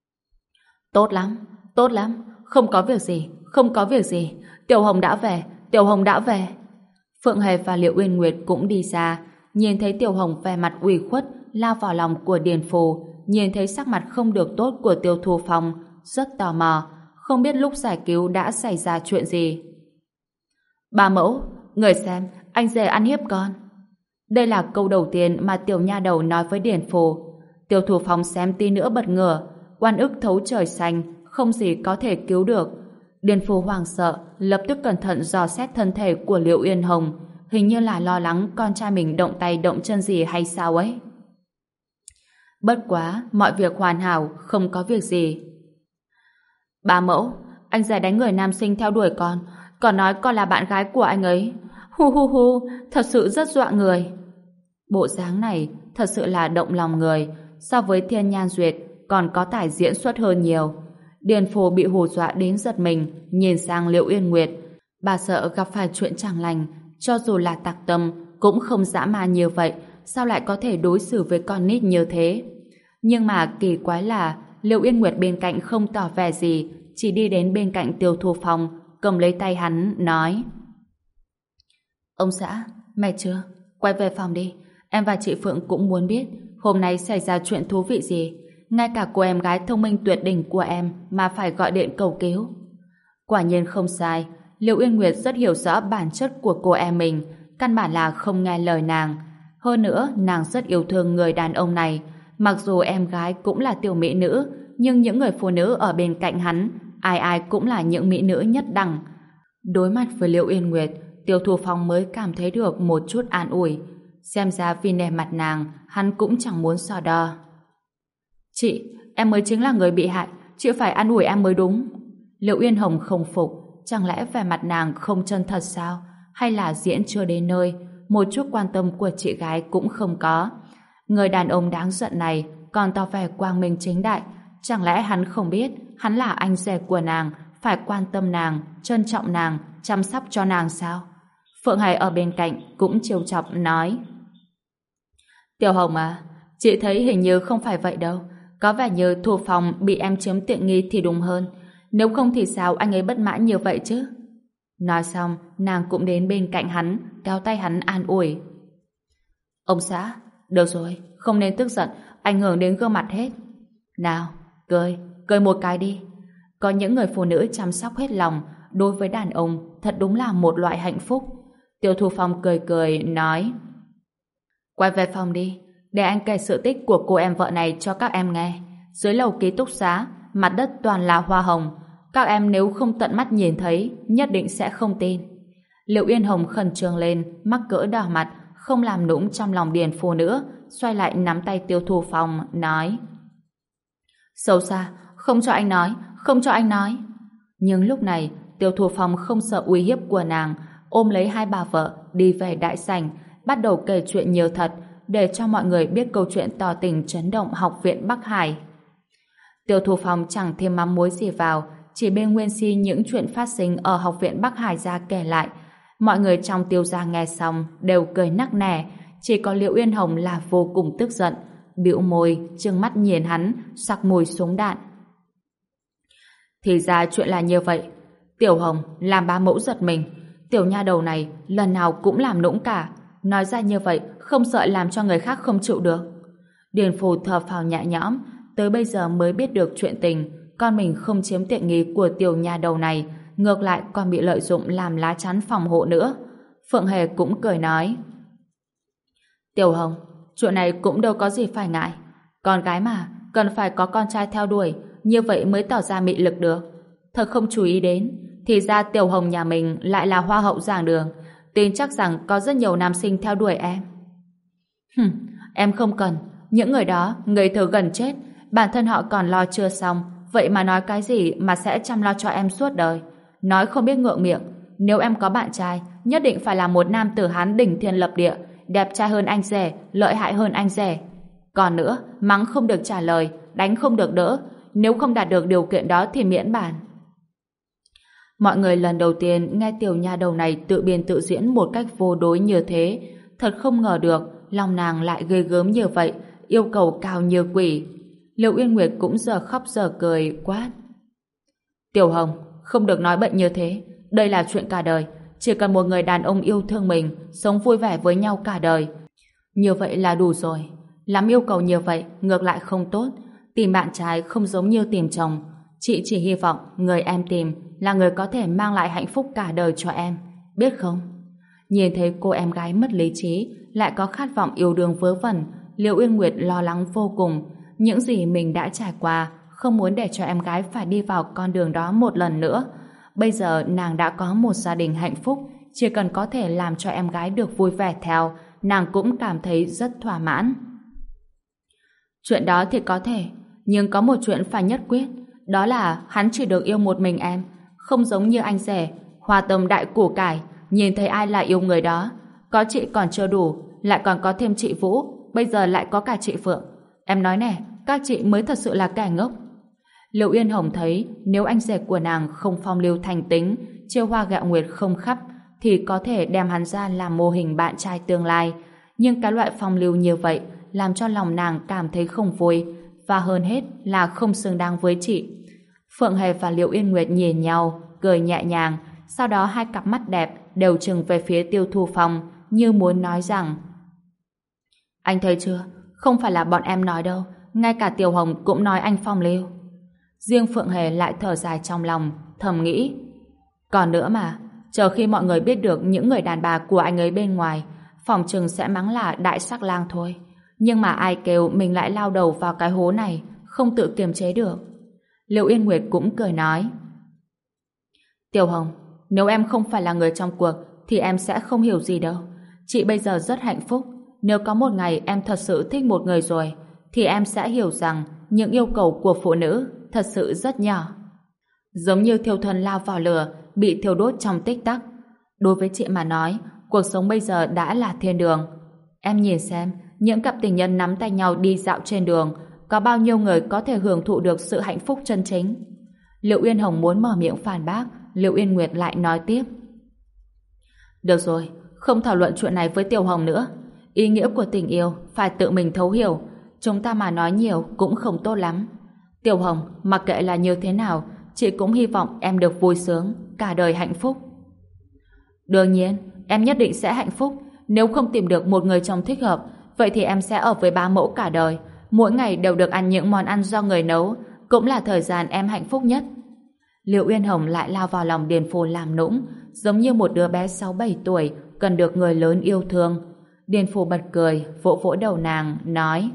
tốt lắm, không có việc gì, không có việc gì, Tiểu Hồng đã về, Tiểu Hồng đã về. Phượng Hề và Liệu Uyên Nguyệt cũng đi ra, nhìn thấy Tiểu Hồng vẻ mặt ủy khuất lao vào lòng của Điền Phù, nhìn thấy sắc mặt không được tốt của Tiêu Thu Phong, rất tò mò, không biết lúc giải cứu đã xảy ra chuyện gì. Bà mẫu, người xem, anh rể ăn hiếp con. Đây là câu đầu tiên mà tiểu nha đầu nói với Điền Phù. Tiêu Thu Phong xem tí nữa bật ngửa, oan ức thấu trời xanh, không gì có thể cứu được. Điền Phù hoảng sợ, lập tức cẩn thận dò xét thân thể của Liệu Uyên Hồng, hình như là lo lắng con trai mình động tay động chân gì hay sao ấy. Bất quá, mọi việc hoàn hảo, không có việc gì. Bà mẫu, anh rể đánh người nam sinh theo đuổi con, còn nói con là bạn gái của anh ấy. Hu hu hu, thật sự rất dọa người. Bộ dáng này thật sự là động lòng người, so với Thiên Nhan Duyệt còn có tài diễn xuất hơn nhiều. Điền Phù bị hù dọa đến giật mình, nhìn sang Liệu Uyên Nguyệt. Bà sợ gặp phải chuyện chẳng lành, cho dù là tặc tâm cũng không dã man như vậy, sao lại có thể đối xử với con nít như thế. Nhưng mà kỳ quái là Liệu Uyên Nguyệt bên cạnh không tỏ vẻ gì, chỉ đi đến bên cạnh Tiêu Thu Phong, cầm lấy tay hắn, nói: Ông xã, mệt chưa? Quay về phòng đi. Em và chị Phượng cũng muốn biết hôm nay xảy ra chuyện thú vị gì. Ngay cả cô em gái thông minh tuyệt đỉnh của em mà phải gọi điện cầu cứu. Quả nhiên không sai, Liệu Uyên Nguyệt rất hiểu rõ bản chất của cô em mình, căn bản là không nghe lời nàng. Hơn nữa, nàng rất yêu thương người đàn ông này. Mặc dù em gái cũng là tiểu mỹ nữ, nhưng những người phụ nữ ở bên cạnh hắn, ai ai cũng là những mỹ nữ nhất đẳng. Đối mặt với Liệu Uyên Nguyệt, Tiêu Thu Phong mới cảm thấy được một chút an ủi. Xem ra vì nể mặt nàng, hắn cũng chẳng muốn so đo. Chị, em mới chính là người bị hại, chị phải an ủi em mới đúng. Liệu Uyên Hồng không phục, chẳng lẽ vẻ mặt nàng không chân thật sao? Hay là diễn chưa đến nơi, một chút quan tâm của chị gái cũng không có. Người đàn ông đáng giận này còn tỏ vẻ quang minh chính đại, chẳng lẽ hắn không biết hắn là anh rể của nàng, phải quan tâm nàng, trân trọng nàng, chăm sóc cho nàng sao? Phượng Hải ở bên cạnh cũng trêu chọc nói: Tiểu Hồng à, chị thấy hình như không phải vậy đâu, có vẻ như Thu Phong bị em chiếm tiện nghi thì đúng hơn, nếu không thì sao anh ấy bất mãn như vậy chứ? Nói xong, nàng cũng đến bên cạnh hắn, kéo tay hắn an ủi: Ông xã, được rồi, không nên tức giận, ảnh hưởng đến gương mặt hết. Nào, cười một cái đi. Có những người phụ nữ chăm sóc hết lòng, đối với đàn ông thật đúng là một loại hạnh phúc. Tiêu Thu Phong cười cười nói: Quay về phòng đi, để anh kể sự tích của cô em vợ này cho các em nghe. Dưới lầu ký túc xá, mặt đất toàn là hoa hồng. Các em nếu không tận mắt nhìn thấy, nhất định sẽ không tin. Liệu Yên Hồng khẩn trương lên, mắc cỡ đỏ mặt, không làm nũng trong lòng Điền Phù nữa, xoay lại nắm tay Tiêu Thu Phong, nói: Xấu xa, không cho anh nói, không cho anh nói. Nhưng lúc này, Tiêu Thu Phong không sợ uy hiếp của nàng, ôm lấy hai bà vợ đi về đại sảnh, bắt đầu kể chuyện nhiều thật để cho mọi người biết câu chuyện tỏ tình chấn động học viện Bắc Hải. Tiêu Thu Phong chẳng thêm mắm muối gì vào, chỉ bê nguyên si những chuyện phát sinh ở học viện Bắc Hải ra kể lại. Mọi người trong Tiêu gia nghe xong đều cười nắc nẻ, chỉ có Liễu Uyên Hồng là vô cùng tức giận, bĩu môi, trừng mắt nhìn hắn, sặc mùi súng đạn. Thì ra chuyện là như vậy. Tiểu Hồng làm bá mẫu giật mình. Tiểu nha đầu này lần nào cũng làm nũng cả. Nói ra như vậy không sợ làm cho người khác không chịu được. Điền Phù thở phào nhẹ nhõm, tới bây giờ mới biết được chuyện tình. Con mình không chiếm tiện nghi của tiểu nha đầu này, ngược lại còn bị lợi dụng làm lá chắn phòng hộ nữa. Phượng Hề cũng cười nói: Tiểu Hồng, chuyện này cũng đâu có gì phải ngại. Con gái mà, cần phải có con trai theo đuổi, như vậy mới tỏ ra mị lực được. Thật không chú ý đến, thì ra Tiểu Hồng nhà mình lại là hoa hậu giảng đường, tin chắc rằng có rất nhiều nam sinh theo đuổi em. Em không cần, những người đó ngây thơ gần chết, bản thân họ còn lo chưa xong, vậy mà nói cái gì mà sẽ chăm lo cho em suốt đời. Nói không biết ngượng miệng, nếu em có bạn trai, nhất định phải là một nam tử Hán đỉnh thiên lập địa, đẹp trai hơn anh rể, lợi hại hơn anh rể. Còn nữa, mắng không được trả lời, đánh không được đỡ, nếu không đạt được điều kiện đó thì miễn bàn. Mọi người lần đầu tiên nghe tiểu nha đầu này tự biên tự diễn một cách vô đối như thế, thật không ngờ được lòng nàng lại ghê gớm như vậy, yêu cầu cao như quỷ. Liệu Uyên Nguyệt cũng giờ khóc giờ cười quát: Tiểu Hồng, không được nói bệnh như thế, đây là chuyện cả đời, chỉ cần một người đàn ông yêu thương mình, sống vui vẻ với nhau cả đời, như vậy là đủ rồi. Lắm yêu cầu như vậy ngược lại không tốt. Tìm bạn trai không giống như tìm chồng. Chị chỉ hy vọng người em tìm là người có thể mang lại hạnh phúc cả đời cho em, biết không? Nhìn thấy cô em gái mất lý trí, lại có khát vọng yêu đương vớ vẩn, Liễu Uyên Nguyệt lo lắng vô cùng. Những gì mình đã trải qua, không muốn để cho em gái phải đi vào con đường đó một lần nữa. Bây giờ nàng đã có một gia đình hạnh phúc, chỉ cần có thể làm cho em gái được vui vẻ theo, nàng cũng cảm thấy rất thỏa mãn. Chuyện đó thì có thể, nhưng có một chuyện phải nhất quyết, đó là hắn chỉ được yêu một mình em, không giống như anh rể, hoa tâm đại củ cải, nhìn thấy ai là yêu người đó. Có chị còn chưa đủ, lại còn có thêm chị Vũ, bây giờ lại có cả chị Phượng. Em nói nè, các chị mới thật sự là kẻ ngốc. Liệu Uyên Hồng thấy nếu anh rể của nàng không phong lưu thành tính, chiêu hoa gạo nguyệt không khắp, thì có thể đem hắn ra làm mô hình bạn trai tương lai. Nhưng cái loại phong lưu như vậy làm cho lòng nàng cảm thấy không vui, và hơn hết là không xứng đáng với chị. Phượng Hề và Liễu Yên Nguyệt nhìn nhau, cười nhẹ nhàng, sau đó hai cặp mắt đẹp đều trừng về phía Tiêu Thu Phong, như muốn nói rằng: Anh thấy chưa, không phải là bọn em nói đâu, ngay cả Tiểu Hồng cũng nói anh phong lưu. Riêng Phượng Hề lại thở dài trong lòng, thầm nghĩ: Còn nữa mà, chờ khi mọi người biết được những người đàn bà của anh ấy bên ngoài, phòng chừng sẽ mắng là đại sắc lang thôi. Nhưng mà ai kêu mình lại lao đầu vào cái hố này, không tự kiềm chế được. Liễu Yên Nguyệt cũng cười nói: Tiểu Hồng, nếu em không phải là người trong cuộc thì em sẽ không hiểu gì đâu. Chị bây giờ rất hạnh phúc. Nếu có một ngày em thật sự thích một người rồi, thì em sẽ hiểu rằng những yêu cầu của phụ nữ thật sự rất nhỏ. Giống như thiêu thân lao vào lửa, bị thiêu đốt trong tích tắc. Đối với chị mà nói, cuộc sống bây giờ đã là thiên đường. Em nhìn xem, những cặp tình nhân nắm tay nhau đi dạo trên đường, có bao nhiêu người có thể hưởng thụ được sự hạnh phúc chân chính? Liễu Uyên Hồng muốn mở miệng phản bác, Liễu Yên Nguyệt lại nói tiếp: Được rồi, không thảo luận chuyện này với Tiểu Hồng nữa. Ý nghĩa của tình yêu phải tự mình thấu hiểu, chúng ta mà nói nhiều cũng không tốt lắm. Tiểu Hồng, mặc kệ là như thế nào, chị cũng hy vọng em được vui sướng, cả đời hạnh phúc. Đương nhiên, em nhất định sẽ hạnh phúc. Nếu không tìm được một người chồng thích hợp, vậy thì em sẽ ở với bá mẫu cả đời, mỗi ngày đều được ăn những món ăn do người nấu, cũng là thời gian em hạnh phúc nhất. Liễu Uyên Hồng lại lao vào lòng Điền Phù làm nũng, giống như một đứa bé 6-7 tuổi cần được người lớn yêu thương. Điền Phù bật cười, vỗ vỗ đầu nàng, nói: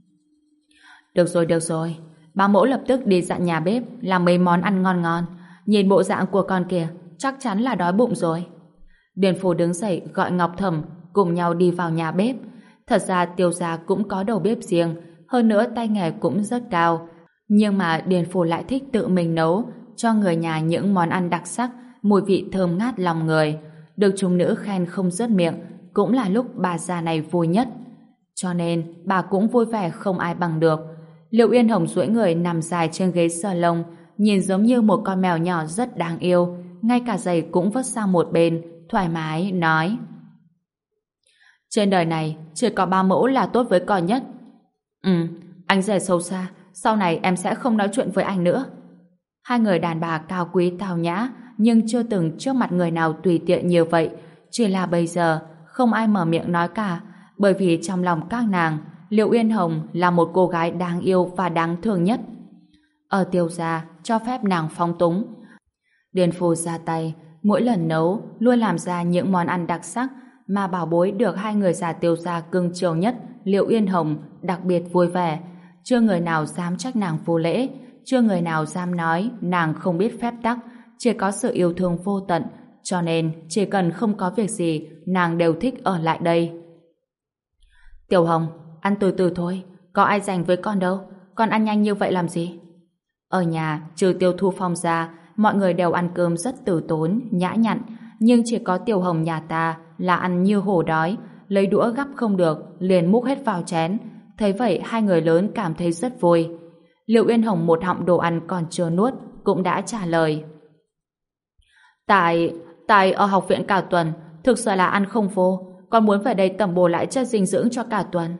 Được rồi, bá mẫu lập tức đi dặn nhà bếp làm mấy món ăn ngon ngon. Nhìn bộ dạng của con kìa, chắc chắn là đói bụng rồi. Điền Phù đứng dậy gọi Ngọc Thẩm cùng nhau đi vào nhà bếp. Thật ra Tiêu gia cũng có đầu bếp riêng, hơn nữa tay nghề cũng rất cao. Nhưng mà Điền Phủ lại thích tự mình nấu cho người nhà những món ăn đặc sắc, mùi vị thơm ngát lòng người. Được chúng nữ khen không dứt miệng, cũng là lúc bà già này vui nhất. Cho nên bà cũng vui vẻ không ai bằng được. Liệu Yên Hồng duỗi người nằm dài trên ghế salon, nhìn giống như một con mèo nhỏ rất đáng yêu, ngay cả giày cũng vứt sang một bên, thoải mái nói: trên đời này chỉ có ba mẫu là tốt với con nhất. Anh rể xấu xa, sau này em sẽ không nói chuyện với anh nữa. Hai người đàn bà cao quý tao nhã, nhưng chưa từng trước mặt người nào tùy tiện như vậy. Chỉ là bây giờ không ai mở miệng nói cả, bởi vì trong lòng các nàng, Liệu Yên Hồng là một cô gái đáng yêu và đáng thương nhất. Ở Tiêu gia cho phép nàng phóng túng. Điền Phu ra tay, mỗi lần nấu luôn làm ra những món ăn đặc sắc mà bảo bối được hai người già Tiêu gia cưng chiều nhất, Liệu Yên Hồng, đặc biệt vui vẻ. Chưa người nào dám trách nàng vô lễ, chưa người nào dám nói nàng không biết phép tắc, chỉ có sự yêu thương vô tận, cho nên chỉ cần không có việc gì, nàng đều thích ở lại đây. Tiểu Hồng, ăn từ từ thôi, có ai rảnh với con đâu, con ăn nhanh như vậy làm gì? Ở nhà, trừ Tiêu Thu Phong ra, mọi người đều ăn cơm rất từ tốn, nhã nhặn, nhưng chỉ có Tiểu Hồng nhà ta là ăn như hổ đói, lấy đũa gắp không được, liền múc hết vào chén. Thấy vậy hai người lớn cảm thấy rất vui. Liệu Yên Hồng một họng đồ ăn còn chưa nuốt, cũng đã trả lời: Tại ở học viện cả tuần, thực sự là ăn không vô, con muốn về đây tẩm bổ lại chất dinh dưỡng cho cả tuần.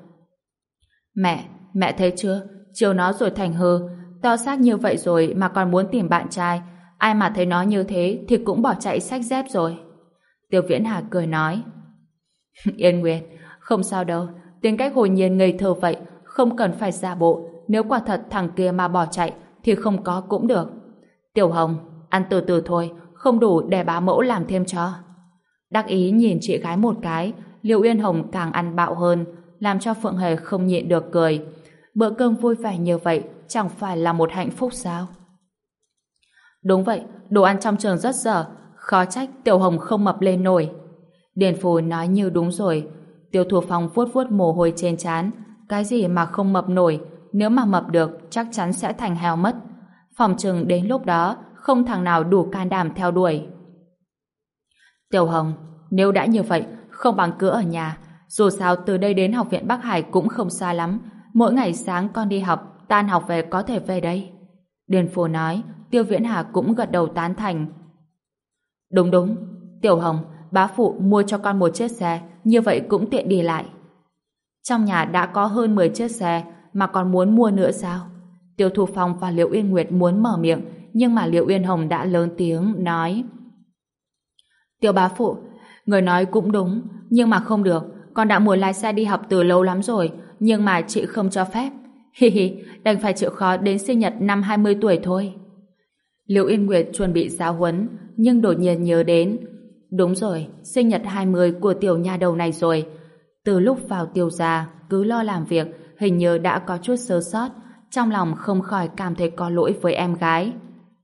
Mẹ thấy chưa, chiều nó rồi thành hư, to xác như vậy rồi mà còn muốn tìm bạn trai, ai mà thấy nó như thế thì cũng bỏ chạy xách dép rồi. Tiêu Viễn Hà cười nói: Yên Nguyệt, không sao đâu, tính cách hồn nhiên ngây thơ vậy, không cần phải giả bộ, nếu quả thật thằng kia mà bỏ chạy thì không có cũng được. Tiểu Hồng, ăn từ từ thôi, không đủ để bá mẫu làm thêm cho. Đắc ý nhìn chị gái một cái, Liệu Yên Hồng càng ăn bạo hơn, làm cho Phượng Hề không nhịn được cười. Bữa cơm vui vẻ như vậy chẳng phải là một hạnh phúc sao? Đúng vậy, đồ ăn trong trường rất dở, khó trách Tiểu Hồng không mập lên nổi. Điền Phù nói như đúng rồi. Tiêu Thu Phong vuốt vuốt mồ hôi trên trán. Cái gì mà không mập nổi, nếu mà mập được chắc chắn sẽ thành heo mất. Phòng chừng đến lúc đó không thằng nào đủ can đảm theo đuổi. Tiểu Hồng, nếu đã như vậy, không bằng cứ ở nhà. Dù sao từ đây đến học viện Bắc Hải cũng không xa lắm. Mỗi ngày sáng con đi học, tan học về có thể về đây. Điền Phù nói. Tiêu Viễn Hà cũng gật đầu tán thành. Đúng, Tiểu Hồng, bá phụ mua cho con một chiếc xe, như vậy cũng tiện đi lại. Trong nhà đã có hơn 10 chiếc xe, mà còn muốn mua nữa sao? Tiêu Thu Phong và Liệu Yên Nguyệt muốn mở miệng, nhưng mà Liệu Yên Hồng đã lớn tiếng nói: Tiểu bá phụ, người nói cũng đúng, nhưng mà không được, con đã muốn lái xe đi học từ lâu lắm rồi, nhưng mà chị không cho phép. Hi hi, đành phải chịu khó đến sinh nhật năm 20 tuổi thôi. Liệu Yên Nguyệt chuẩn bị giáo huấn, nhưng đột nhiên nhớ đến, đúng rồi, sinh nhật 20 của tiểu nha đầu này rồi. Từ lúc vào Tiêu gia, cứ lo làm việc, hình như đã có chút sơ sót, trong lòng không khỏi cảm thấy có lỗi với em gái.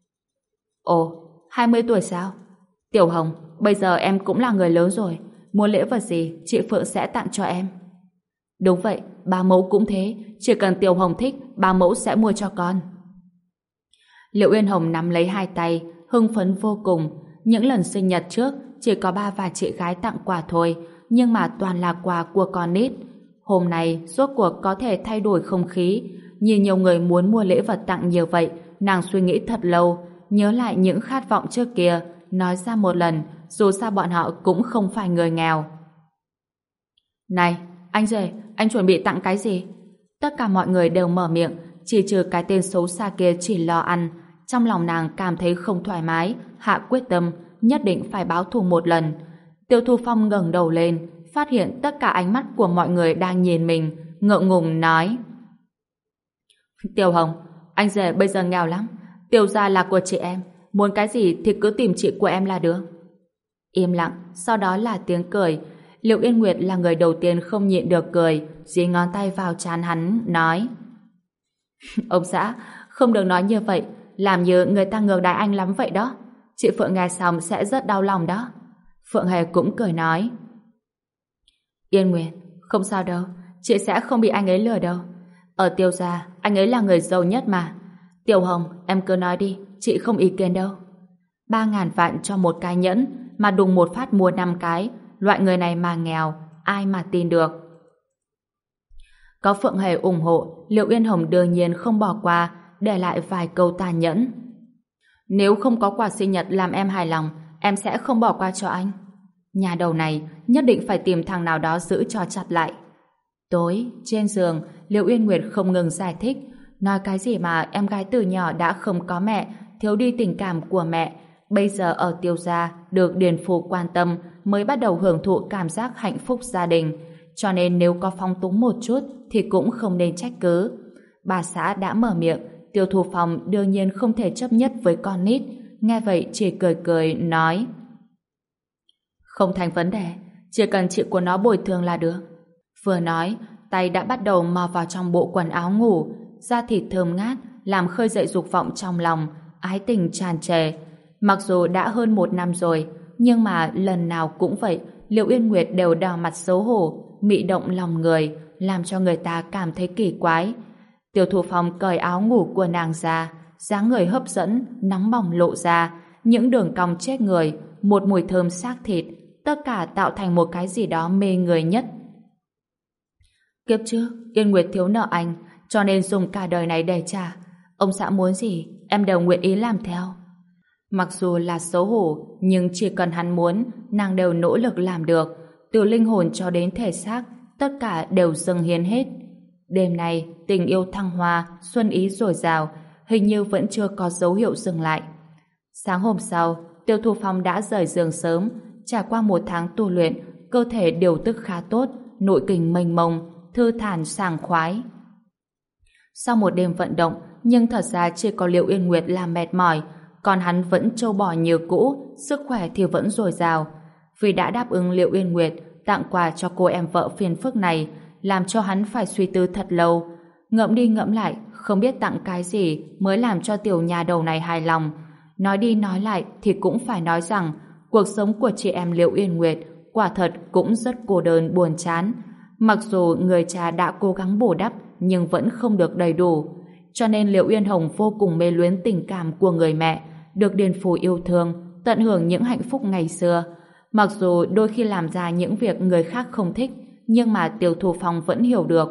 Ồ, 20 tuổi sao? Tiểu Hồng, bây giờ em cũng là người lớn rồi, muốn lễ vật gì chị Phượng sẽ tặng cho em. Đúng vậy, ba mẫu cũng thế, chỉ cần Tiểu Hồng thích, ba mẫu sẽ mua cho con. Liệu Yên Hồng nắm lấy hai tay, hưng phấn vô cùng. Những lần sinh nhật trước, chỉ có ba và chị gái tặng quà thôi, nhưng mà toàn là quà của con nít. Hôm nay, rốt cuộc có thể thay đổi không khí. Nhìn nhiều người muốn mua lễ vật tặng như vậy, nàng suy nghĩ thật lâu, nhớ lại những khát vọng trước kia, nói ra một lần, dù sao bọn họ cũng không phải người nghèo. Này, anh rể, anh chuẩn bị tặng cái gì? Tất cả mọi người đều mở miệng, chỉ trừ cái tên xấu xa kia chỉ lo ăn. Trong lòng nàng cảm thấy không thoải mái, hạ quyết tâm, nhất định phải báo thù một lần. Tiêu Thu Phong ngẩng đầu lên, phát hiện tất cả ánh mắt của mọi người đang nhìn mình, ngượng ngùng nói: Tiểu Hồng, anh rể bây giờ nghèo lắm, Tiêu gia là của chị em, muốn cái gì thì cứ tìm chị của em là được. Im lặng, sau đó là tiếng cười. Liệu Yên Nguyệt là người đầu tiên không nhịn được cười, dí ngón tay vào trán hắn, nói: Ông xã, không được nói như vậy, làm như người ta ngược đãi anh lắm vậy đó. Chị Phượng nghe xong sẽ rất đau lòng đó. Phượng Hề cũng cười nói: Yên Nguyệt, không sao đâu, chị sẽ không bị anh ấy lừa đâu. Ở Tiêu gia, anh ấy là người giàu nhất mà. Tiểu Hồng, em cứ nói đi, chị không ý kiến đâu. 3.000 vạn cho một cái nhẫn mà đùng một phát mua 5 cái, loại người này mà nghèo, ai mà tin được. Có Phượng Hề ủng hộ, Liệu Yên Hồng đương nhiên không bỏ qua, để lại vài câu tàn nhẫn. Nếu không có quà sinh nhật làm em hài lòng, em sẽ không bỏ qua cho anh. Nhà đầu này nhất định phải tìm thằng nào đó giữ cho chặt lại. Tối, trên giường, Liệu Yên Nguyệt không ngừng giải thích, nói cái gì mà em gái từ nhỏ đã không có mẹ, thiếu đi tình cảm của mẹ. Bây giờ ở Tiêu gia được Điền Phủ quan tâm mới bắt đầu hưởng thụ cảm giác hạnh phúc gia đình. Cho nên nếu có phóng túng một chút thì cũng không nên trách cứ. Bà xã đã mở miệng, Tiêu Thu Phong đương nhiên không thể chấp nhất với con nít. Nghe vậy chỉ cười cười nói: Không thành vấn đề, chỉ cần chị của nó bồi thường là được. Vừa nói, tay đã bắt đầu mò vào trong bộ quần áo ngủ, da thịt thơm ngát, làm khơi dậy dục vọng trong lòng, ái tình tràn trề. Mặc dù đã hơn 1 năm rồi, nhưng mà lần nào cũng vậy, Liệu Yên Nguyệt đều đỏ mặt xấu hổ, mị động lòng người, làm cho người ta cảm thấy kỳ quái. Tiêu Thu Phong cởi áo ngủ của nàng ra, dáng người hấp dẫn, nóng bỏng lộ ra, những đường cong chết người, một mùi thơm xác thịt, tất cả tạo thành một cái gì đó mê người nhất. Kiếp trước, Yên Nguyệt thiếu nợ anh, cho nên dùng cả đời này để trả. Ông xã muốn gì, em đều nguyện ý làm theo. Mặc dù là xấu hổ, nhưng chỉ cần hắn muốn, nàng đều nỗ lực làm được. Từ linh hồn cho đến thể xác, tất cả đều dâng hiến hết. Đêm nay, tình yêu thăng hoa, xuân ý dồi dào, hình như vẫn chưa có dấu hiệu dừng lại. Sáng hôm sau, Tiêu Thu Phong đã rời giường sớm, trải qua 1 tháng tu luyện, cơ thể điều tức khá tốt, nội kình mênh mông, thư thản sảng khoái. Sau một đêm vận động, nhưng thật ra chỉ có Liệu Yên Nguyệt là mệt mỏi, còn hắn vẫn trâu bò như cũ, sức khỏe thì vẫn dồi dào. Vì đã đáp ứng Liệu Yên Nguyệt tặng quà cho cô em vợ phiền phức này, làm cho hắn phải suy tư thật lâu. Ngẫm đi ngẫm lại, không biết tặng cái gì mới làm cho tiểu nhà đầu này hài lòng. Nói đi nói lại thì cũng phải nói rằng cuộc sống của chị em Liệu Yên Nguyệt quả thật cũng rất cô đơn buồn chán. Mặc dù người cha đã cố gắng bù đắp nhưng vẫn không được đầy đủ. Cho nên Liệu Yên Hồng vô cùng mê luyến tình cảm của người mẹ, được Điền Phủ yêu thương, tận hưởng những hạnh phúc ngày xưa. Mặc dù đôi khi làm ra những việc người khác không thích, nhưng mà Tiêu Thu Phong vẫn hiểu được.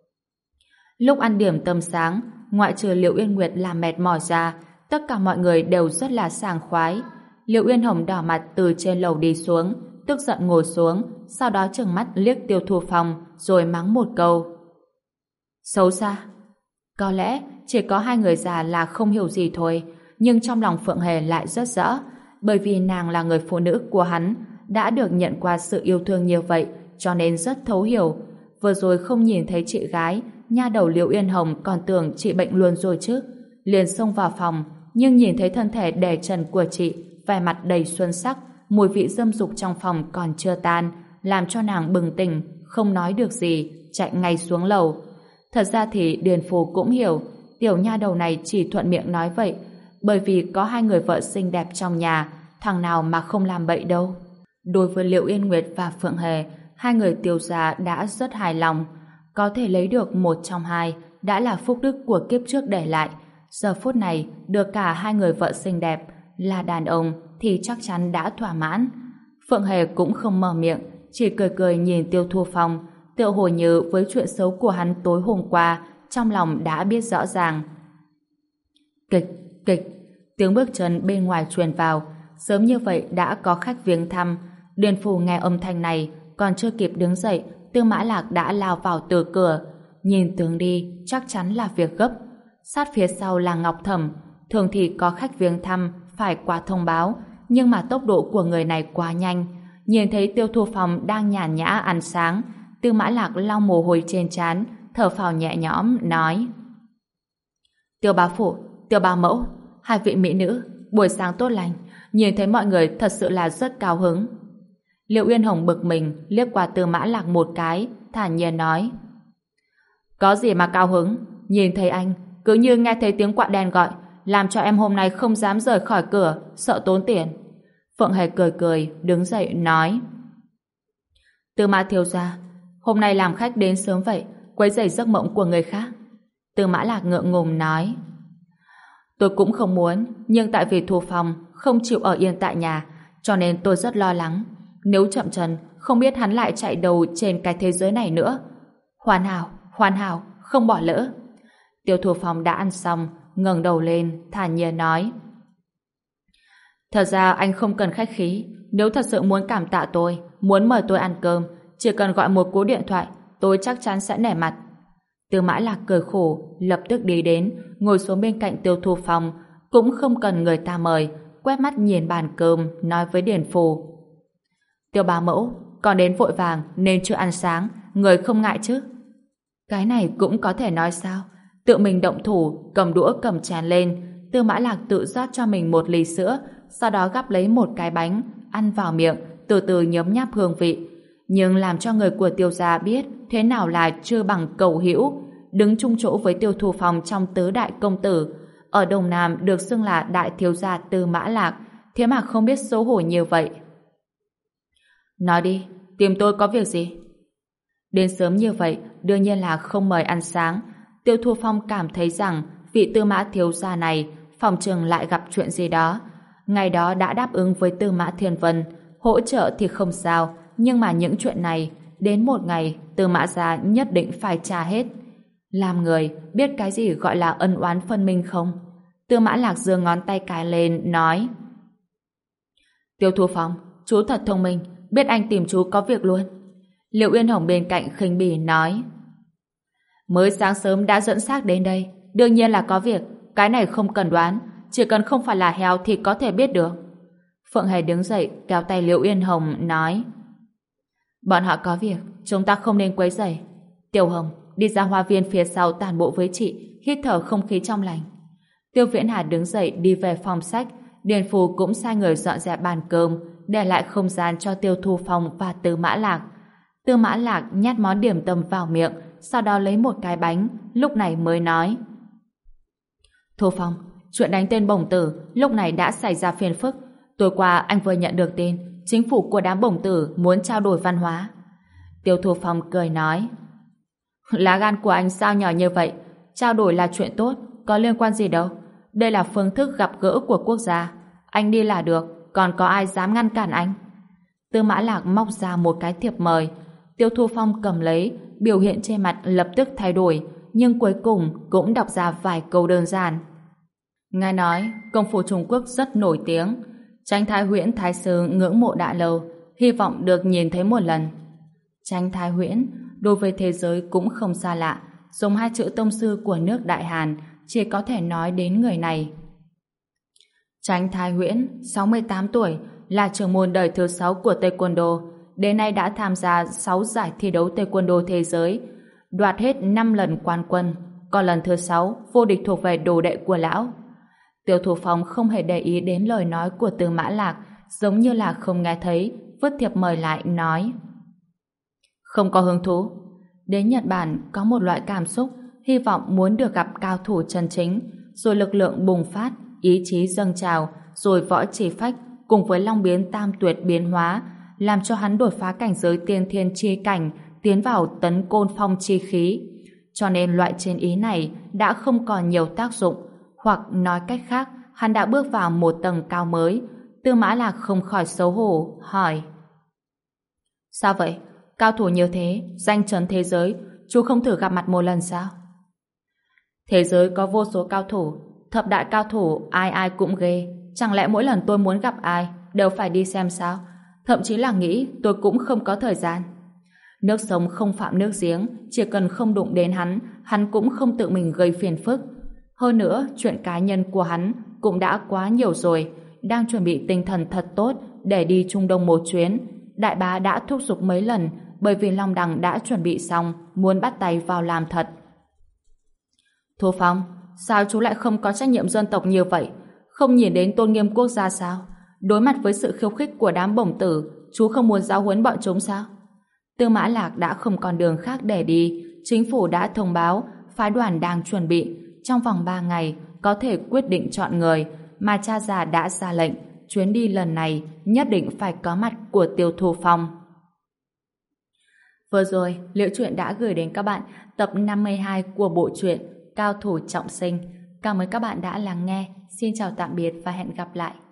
Lúc ăn điểm tâm sáng, ngoại trừ Liệu Yên Nguyệt làm mệt mỏi ra, tất cả mọi người đều rất là sảng khoái. Liệu Yên Hồng đỏ mặt từ trên lầu đi xuống, tức giận ngồi xuống, sau đó trừng mắt liếc Tiêu Thu Phong, rồi mắng một câu: Xấu xa. Có lẽ chỉ có 2 người già là không hiểu gì thôi, nhưng trong lòng Phượng Hề lại rất rõ, bởi vì nàng là người phụ nữ của hắn, đã được nhận qua sự yêu thương như vậy, cho nên rất thấu hiểu. Vừa rồi không nhìn thấy chị gái, nha đầu Liệu Yên Hồng còn tưởng chị bệnh luôn rồi chứ. Liền xông vào phòng, nhưng nhìn thấy thân thể đè trần của chị, vẻ mặt đầy xuân sắc, mùi vị dâm dục trong phòng còn chưa tan, làm cho nàng bừng tỉnh, không nói được gì, chạy ngay xuống lầu. Thật ra thì Điền Phù cũng hiểu, tiểu nha đầu này chỉ thuận miệng nói vậy, bởi vì có 2 người vợ xinh đẹp trong nhà, thằng nào mà không làm bậy đâu. Đối với Liệu Yên Nguyệt và Phượng Hề, 2 người Tiêu gia đã rất hài lòng. Có thể lấy được 1 trong 2 đã là phúc đức của kiếp trước để lại. Giờ phút này, được cả 2 người vợ xinh đẹp là đàn ông thì chắc chắn đã thỏa mãn. Phượng Hề cũng không mở miệng, chỉ cười cười nhìn Tiêu Thu Phong, tựa hồ như với chuyện xấu của hắn tối hôm qua, trong lòng đã biết rõ ràng. Kịch, kịch, tiếng bước chân bên ngoài truyền vào, sớm như vậy đã có khách viếng thăm. Điền Phủ nghe âm thanh này, còn chưa kịp đứng dậy, Tư Mã Lạc đã lao vào từ cửa. Nhìn tướng đi, chắc chắn là việc gấp. Sát phía sau là Ngọc Thẩm. Thường thì có khách viếng thăm phải qua thông báo, nhưng mà tốc độ của người này quá nhanh. Nhìn thấy Tiêu Thu Phong đang nhàn nhã ăn sáng, Tư Mã Lạc lau mồ hôi trên trán, thở phào nhẹ nhõm nói: Tiêu bá phụ, Tiêu bá mẫu, 2 vị mỹ nữ, buổi sáng tốt lành, nhìn thấy mọi người thật sự là rất cao hứng. Liệu Yên Hồng bực mình liếc qua Tư Mã Lạc một cái, thản nhiên nói: Có gì mà cao hứng, nhìn thấy anh cứ như nghe thấy tiếng quạ đen gọi, làm cho em hôm nay không dám rời khỏi cửa, sợ tốn tiền. Phượng Hề cười cười, đứng dậy nói: Tư Mã thiếu gia, hôm nay làm khách đến sớm vậy, quấy rầy giấc mộng của người khác. Tư Mã Lạc ngượng ngùng nói: Tôi cũng không muốn, nhưng tại vì Thu Phong không chịu ở yên tại nhà, cho nên tôi rất lo lắng. Nếu chậm chân, không biết hắn lại chạy đầu trên cái thế giới này nữa. Hoàn hảo, không bỏ lỡ. Tiêu Thu Phong đã ăn xong, ngẩng đầu lên, thản nhiên nói. Thật ra anh không cần khách khí, nếu thật sự muốn cảm tạ tôi, muốn mời tôi ăn cơm, chỉ cần gọi một cú điện thoại, tôi chắc chắn sẽ nể mặt. Tư Mã Lạc cười khổ, lập tức đi đến, ngồi xuống bên cạnh Tiêu Thu Phong, cũng không cần người ta mời, quét mắt nhìn bàn cơm, nói với Điền Phù. Tiêu bá mẫu, còn đến vội vàng nên chưa ăn sáng, người không ngại chứ? Cái này cũng có thể nói sao? Tự mình động thủ, cầm đũa cầm chén lên, Tư Mã Lạc tự rót cho mình một ly sữa, sau đó gắp lấy một cái bánh, ăn vào miệng, từ từ nhấm nháp hương vị. Nhưng làm cho người của Tiêu gia biết thế nào là chưa bằng cầu hữu, đứng chung chỗ với Tiêu Thu Phong trong tứ đại công tử, ở Đông Nam được xưng là đại thiếu gia Tư Mã Lạc, thế mà không biết xấu hổ như vậy. Nói đi, tìm tôi có việc gì? Đến sớm như vậy, đương nhiên là không mời ăn sáng. Tiêu Thu Phong cảm thấy rằng vị Tư Mã thiếu gia này phòng chừng lại gặp chuyện gì đó. Ngày đó đã đáp ứng với Tư Mã Thiên Vân, hỗ trợ thì không sao, nhưng mà những chuyện này, đến một ngày Tư Mã gia nhất định phải trả hết. Làm người, biết cái gì gọi là ân oán phân minh không? Tư Mã Lạc giơ ngón tay cái lên, nói. Tiêu Thu Phong, chú thật thông minh, biết anh tìm chú có việc luôn. Liệu Uyên Hồng bên cạnh khinh bỉ nói. Mới sáng sớm đã dẫn xác đến đây, đương nhiên là có việc, cái này không cần đoán, chỉ cần không phải là heo thì có thể biết được. Phượng Hề đứng dậy, kéo tay Liệu Uyên Hồng, nói. Bọn họ có việc, chúng ta không nên quấy rầy. Tiểu Hồng, đi ra hoa viên phía sau tản bộ với chị, hít thở không khí trong lành. Tiêu Viễn Hà đứng dậy đi về phòng sách, Điền Phù cũng sai người dọn dẹp bàn cơm, để lại không gian cho Tiêu Thu Phong và Tư Mã Lạc. Tư Mã Lạc nhét món điểm tâm vào miệng, sau đó lấy một cái bánh, lúc này mới nói. Thu Phong, chuyện đánh tên bổng tử lúc này đã xảy ra phiền phức. Tối qua anh vừa nhận được tin, chính phủ của đám bổng tử muốn trao đổi văn hóa. Tiêu Thu Phong cười nói. Lá gan của anh sao nhỏ như vậy? Trao đổi là chuyện tốt, có liên quan gì đâu. Đây là phương thức gặp gỡ của quốc gia. Anh đi là được, còn có ai dám ngăn cản anh? Tư Mã Lạc móc ra một cái thiệp mời. Tiêu Thu Phong cầm lấy, biểu hiện trên mặt lập tức thay đổi, nhưng cuối cùng cũng đọc ra vài câu đơn giản. Nghe nói, công phu Trung Quốc rất nổi tiếng. Chánh Thái Huyễn Thái sư ngưỡng mộ đã lâu, hy vọng được nhìn thấy một lần. Chánh Thái Huyễn, đối với thế giới cũng không xa lạ, dùng hai chữ tông sư của nước Đại Hàn, chỉ có thể nói đến người này. Chánh Thái Huyễn, 68 tuổi, là trưởng môn đời thứ 6 của Taekwondo, đến nay đã tham gia 6 giải thi đấu Taekwondo thế giới, đoạt hết 5 lần quán quân, còn lần thứ 6 vô địch thuộc về đồ đệ của lão. Tiêu Thu Phong không hề để ý đến lời nói của Tư Mã Lạc, giống như là không nghe thấy, vứt thiệp mời lại, nói. Không có hứng thú. Đến Nhật Bản có một loại cảm xúc, hy vọng muốn được gặp cao thủ chân chính, rồi lực lượng bùng phát, ý chí dâng trào, rồi võ chỉ phách, cùng với long biến tam tuyệt biến hóa, làm cho hắn đột phá cảnh giới tiên thiên chi cảnh, tiến vào tấn côn phong chi khí. Cho nên loại chiến ý này đã không còn nhiều tác dụng, hoặc nói cách khác, hắn đã bước vào một tầng cao mới. Tư Mã Lạc không khỏi xấu hổ, hỏi. Sao vậy? Cao thủ như thế, danh chấn thế giới, chú không thử gặp mặt một lần sao? Thế giới có vô số cao thủ, thập đại cao thủ ai ai cũng ghê, chẳng lẽ mỗi lần tôi muốn gặp ai đều phải đi xem sao? Thậm chí là nghĩ tôi cũng không có thời gian. Nước sông không phạm nước giếng, chỉ cần không đụng đến hắn cũng không tự mình gây phiền phức. Hơn nữa, chuyện cá nhân của hắn cũng đã quá nhiều rồi, đang chuẩn bị tinh thần thật tốt để đi Trung Đông một chuyến. Đại bá đã thúc giục mấy lần, bởi vì Long Đằng đã chuẩn bị xong, muốn bắt tay vào làm thật. Thu Phong, sao chú lại không có trách nhiệm dân tộc như vậy? Không nhìn đến tôn nghiêm quốc gia sao? Đối mặt với sự khiêu khích của đám bổng tử, chú không muốn giáo huấn bọn chúng sao? Tư Mã Lạc đã không còn đường khác để đi, chính phủ đã thông báo, phái đoàn đang chuẩn bị, trong vòng 3 ngày có thể quyết định chọn người, mà cha già đã ra lệnh, chuyến đi lần này nhất định phải có mặt của Tiêu Thu Phong. Vừa rồi, Liễu Chuyện đã gửi đến các bạn tập 52 của bộ truyện Cao thủ trọng sinh. Cảm ơn các bạn đã lắng nghe. Xin chào tạm biệt và hẹn gặp lại.